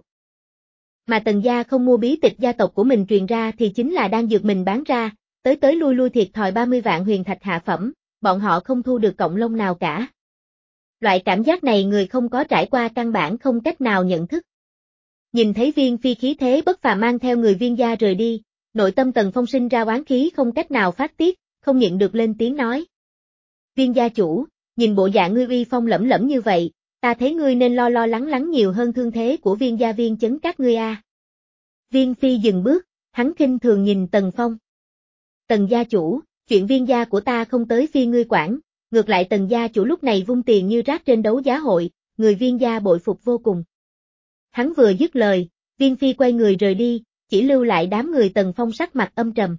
Mà Tần gia không mua bí tịch gia tộc của mình truyền ra thì chính là đang dược mình bán ra, tới tới lui lui thiệt thòi ba mươi vạn huyền thạch hạ phẩm, bọn họ không thu được cọng lông nào cả. Loại cảm giác này người không có trải qua căn bản không cách nào nhận thức. Nhìn thấy Viên Phi khí thế bất phàm mang theo người Viên gia rời đi, nội tâm Tần Phong sinh ra oán khí không cách nào phát tiết, không nhịn được lên tiếng nói. Viên gia chủ, nhìn bộ dạng ngươi uy phong lẫm lẫm như vậy, ta thấy ngươi nên lo lo lắng lắng nhiều hơn thương thế của Viên gia Viên Chấn các ngươi a. Viên Phi dừng bước, hắn khinh thường nhìn Tần Phong. Tần gia chủ, chuyện Viên gia của ta không tới phi ngươi quản, ngược lại Tần gia chủ lúc này vung tiền như rác trên đấu giá hội, người Viên gia bội phục vô cùng. Hắn vừa dứt lời, Viên Phi quay người rời đi, chỉ lưu lại đám người Tần Phong sắc mặt âm trầm.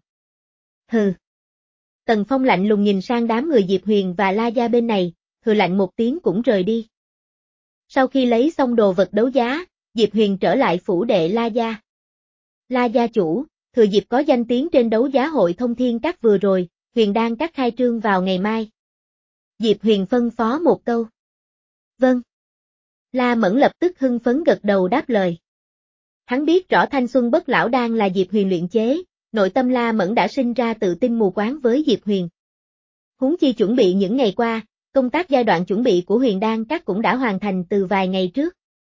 Hừ. Tần Phong lạnh lùng nhìn sang đám người Diệp Huyền và La Gia bên này, hừ lạnh một tiếng cũng rời đi. Sau khi lấy xong đồ vật đấu giá, Diệp Huyền trở lại phủ đệ La Gia. La Gia chủ, thừa dịp có danh tiếng trên đấu giá hội Thông Thiên Các vừa rồi, Huyền Đan Các khai trương vào ngày mai. Diệp Huyền phân phó một câu. Vâng. La Mẫn lập tức hưng phấn gật đầu đáp lời. Hắn biết rõ thanh xuân bất lão đan là Diệp Huyền luyện chế, nội tâm La Mẫn đã sinh ra tự tin mù quáng với Diệp Huyền. Huống chi chuẩn bị những ngày qua, công tác giai đoạn chuẩn bị của Huyền Đan Các cũng đã hoàn thành từ vài ngày trước.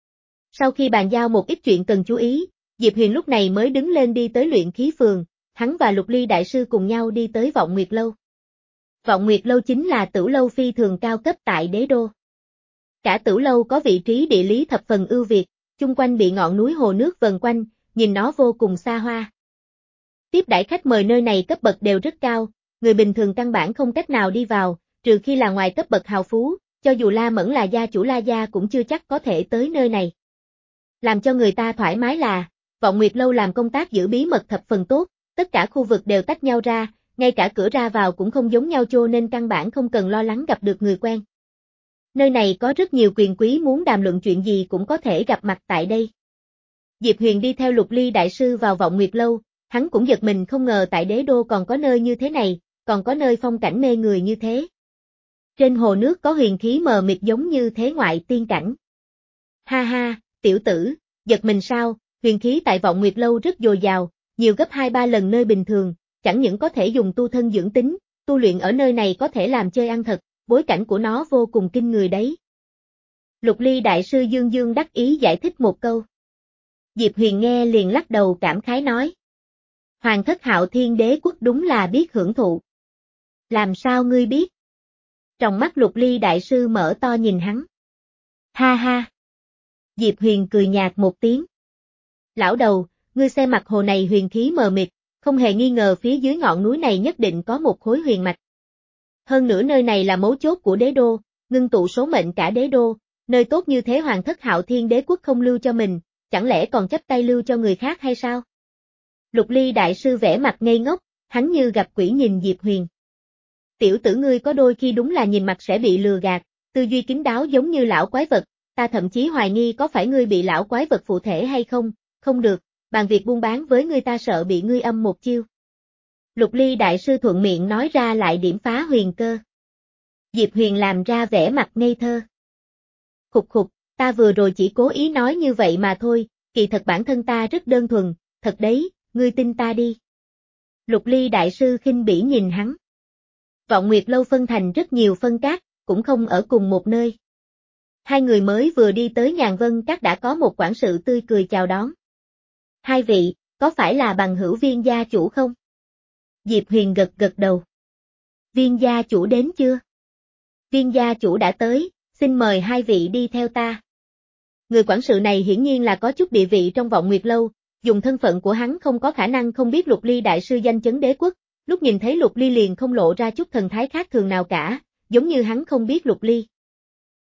Sau khi bàn giao một ít chuyện cần chú ý, Diệp Huyền lúc này mới đứng lên đi tới luyện khí phường, hắn và Lục Ly Đại Sư cùng nhau đi tới Vọng Nguyệt Lâu. Vọng Nguyệt Lâu chính là tửu lâu phi thường cao cấp tại đế đô. Cả tửu lâu có vị trí địa lý thập phần ưu việt, chung quanh bị ngọn núi hồ nước vần quanh, nhìn nó vô cùng xa hoa. Tiếp đãi khách mời nơi này cấp bậc đều rất cao, người bình thường căn bản không cách nào đi vào, trừ khi là ngoài cấp bậc hào phú, cho dù La Mẫn là gia chủ La Gia cũng chưa chắc có thể tới nơi này. Làm cho người ta thoải mái là, Vọng Nguyệt Lâu làm công tác giữ bí mật thập phần tốt, tất cả khu vực đều tách nhau ra, ngay cả cửa ra vào cũng không giống nhau cho nên căn bản không cần lo lắng gặp được người quen. Nơi này có rất nhiều quyền quý muốn đàm luận chuyện gì cũng có thể gặp mặt tại đây. Diệp Huyền đi theo Lục Ly Đại Sư vào Vọng Nguyệt Lâu, hắn cũng giật mình không ngờ tại đế đô còn có nơi như thế này, còn có nơi phong cảnh mê người như thế. Trên hồ nước có huyền khí mờ mịt giống như thế ngoại tiên cảnh. Ha ha, tiểu tử, giật mình sao, huyền khí tại Vọng Nguyệt Lâu rất dồi dào, nhiều gấp hai ba lần nơi bình thường, chẳng những có thể dùng tu thân dưỡng tính, tu luyện ở nơi này có thể làm chơi ăn thật, bối cảnh của nó vô cùng kinh người đấy. Lục Ly Đại Sư dương dương đắc ý giải thích một câu. Diệp Huyền nghe liền lắc đầu cảm khái nói. Hoàng thất Hạo Thiên Đế quốc đúng là biết hưởng thụ. Làm sao ngươi biết? Trong mắt Lục Ly Đại Sư mở to nhìn hắn. Ha ha. Diệp Huyền cười nhạt một tiếng. Lão đầu, ngươi xem mặt hồ này huyền khí mờ mịt, không hề nghi ngờ phía dưới ngọn núi này nhất định có một khối huyền mạch. Hơn nữa nơi này là mấu chốt của đế đô, ngưng tụ số mệnh cả đế đô, nơi tốt như thế Hoàng thất Hạo Thiên Đế quốc không lưu cho mình, chẳng lẽ còn chấp tay lưu cho người khác hay sao? Lục Ly Đại Sư vẻ mặt ngây ngốc, hắn như gặp quỷ nhìn Diệp Huyền. Tiểu tử ngươi có đôi khi đúng là nhìn mặt sẽ bị lừa gạt, tư duy kín đáo giống như lão quái vật, ta thậm chí hoài nghi có phải ngươi bị lão quái vật phụ thể hay không, không được, bàn việc buôn bán với ngươi ta sợ bị ngươi âm một chiêu. Lục Ly Đại Sư thuận miệng nói ra lại điểm phá huyền cơ. Diệp Huyền làm ra vẻ mặt ngây thơ. Khục khục, ta vừa rồi chỉ cố ý nói như vậy mà thôi, kỳ thật bản thân ta rất đơn thuần, thật đấy, ngươi tin ta đi. Lục Ly Đại Sư khinh bỉ nhìn hắn. Vọng Nguyệt Lâu phân thành rất nhiều phân các, cũng không ở cùng một nơi. Hai người mới vừa đi tới Nhàn Vân Các đã có một quản sự tươi cười chào đón. Hai vị, có phải là bằng hữu Viên gia chủ không? Diệp Huyền gật gật đầu. Viên gia chủ đến chưa? Viên gia chủ đã tới, xin mời hai vị đi theo ta. Người quản sự này hiển nhiên là có chút địa vị trong Vọng Nguyệt Lâu, dùng thân phận của hắn không có khả năng không biết Lục Ly Đại Sư danh chấn đế quốc, lúc nhìn thấy Lục Ly liền không lộ ra chút thần thái khác thường nào cả, giống như hắn không biết Lục Ly.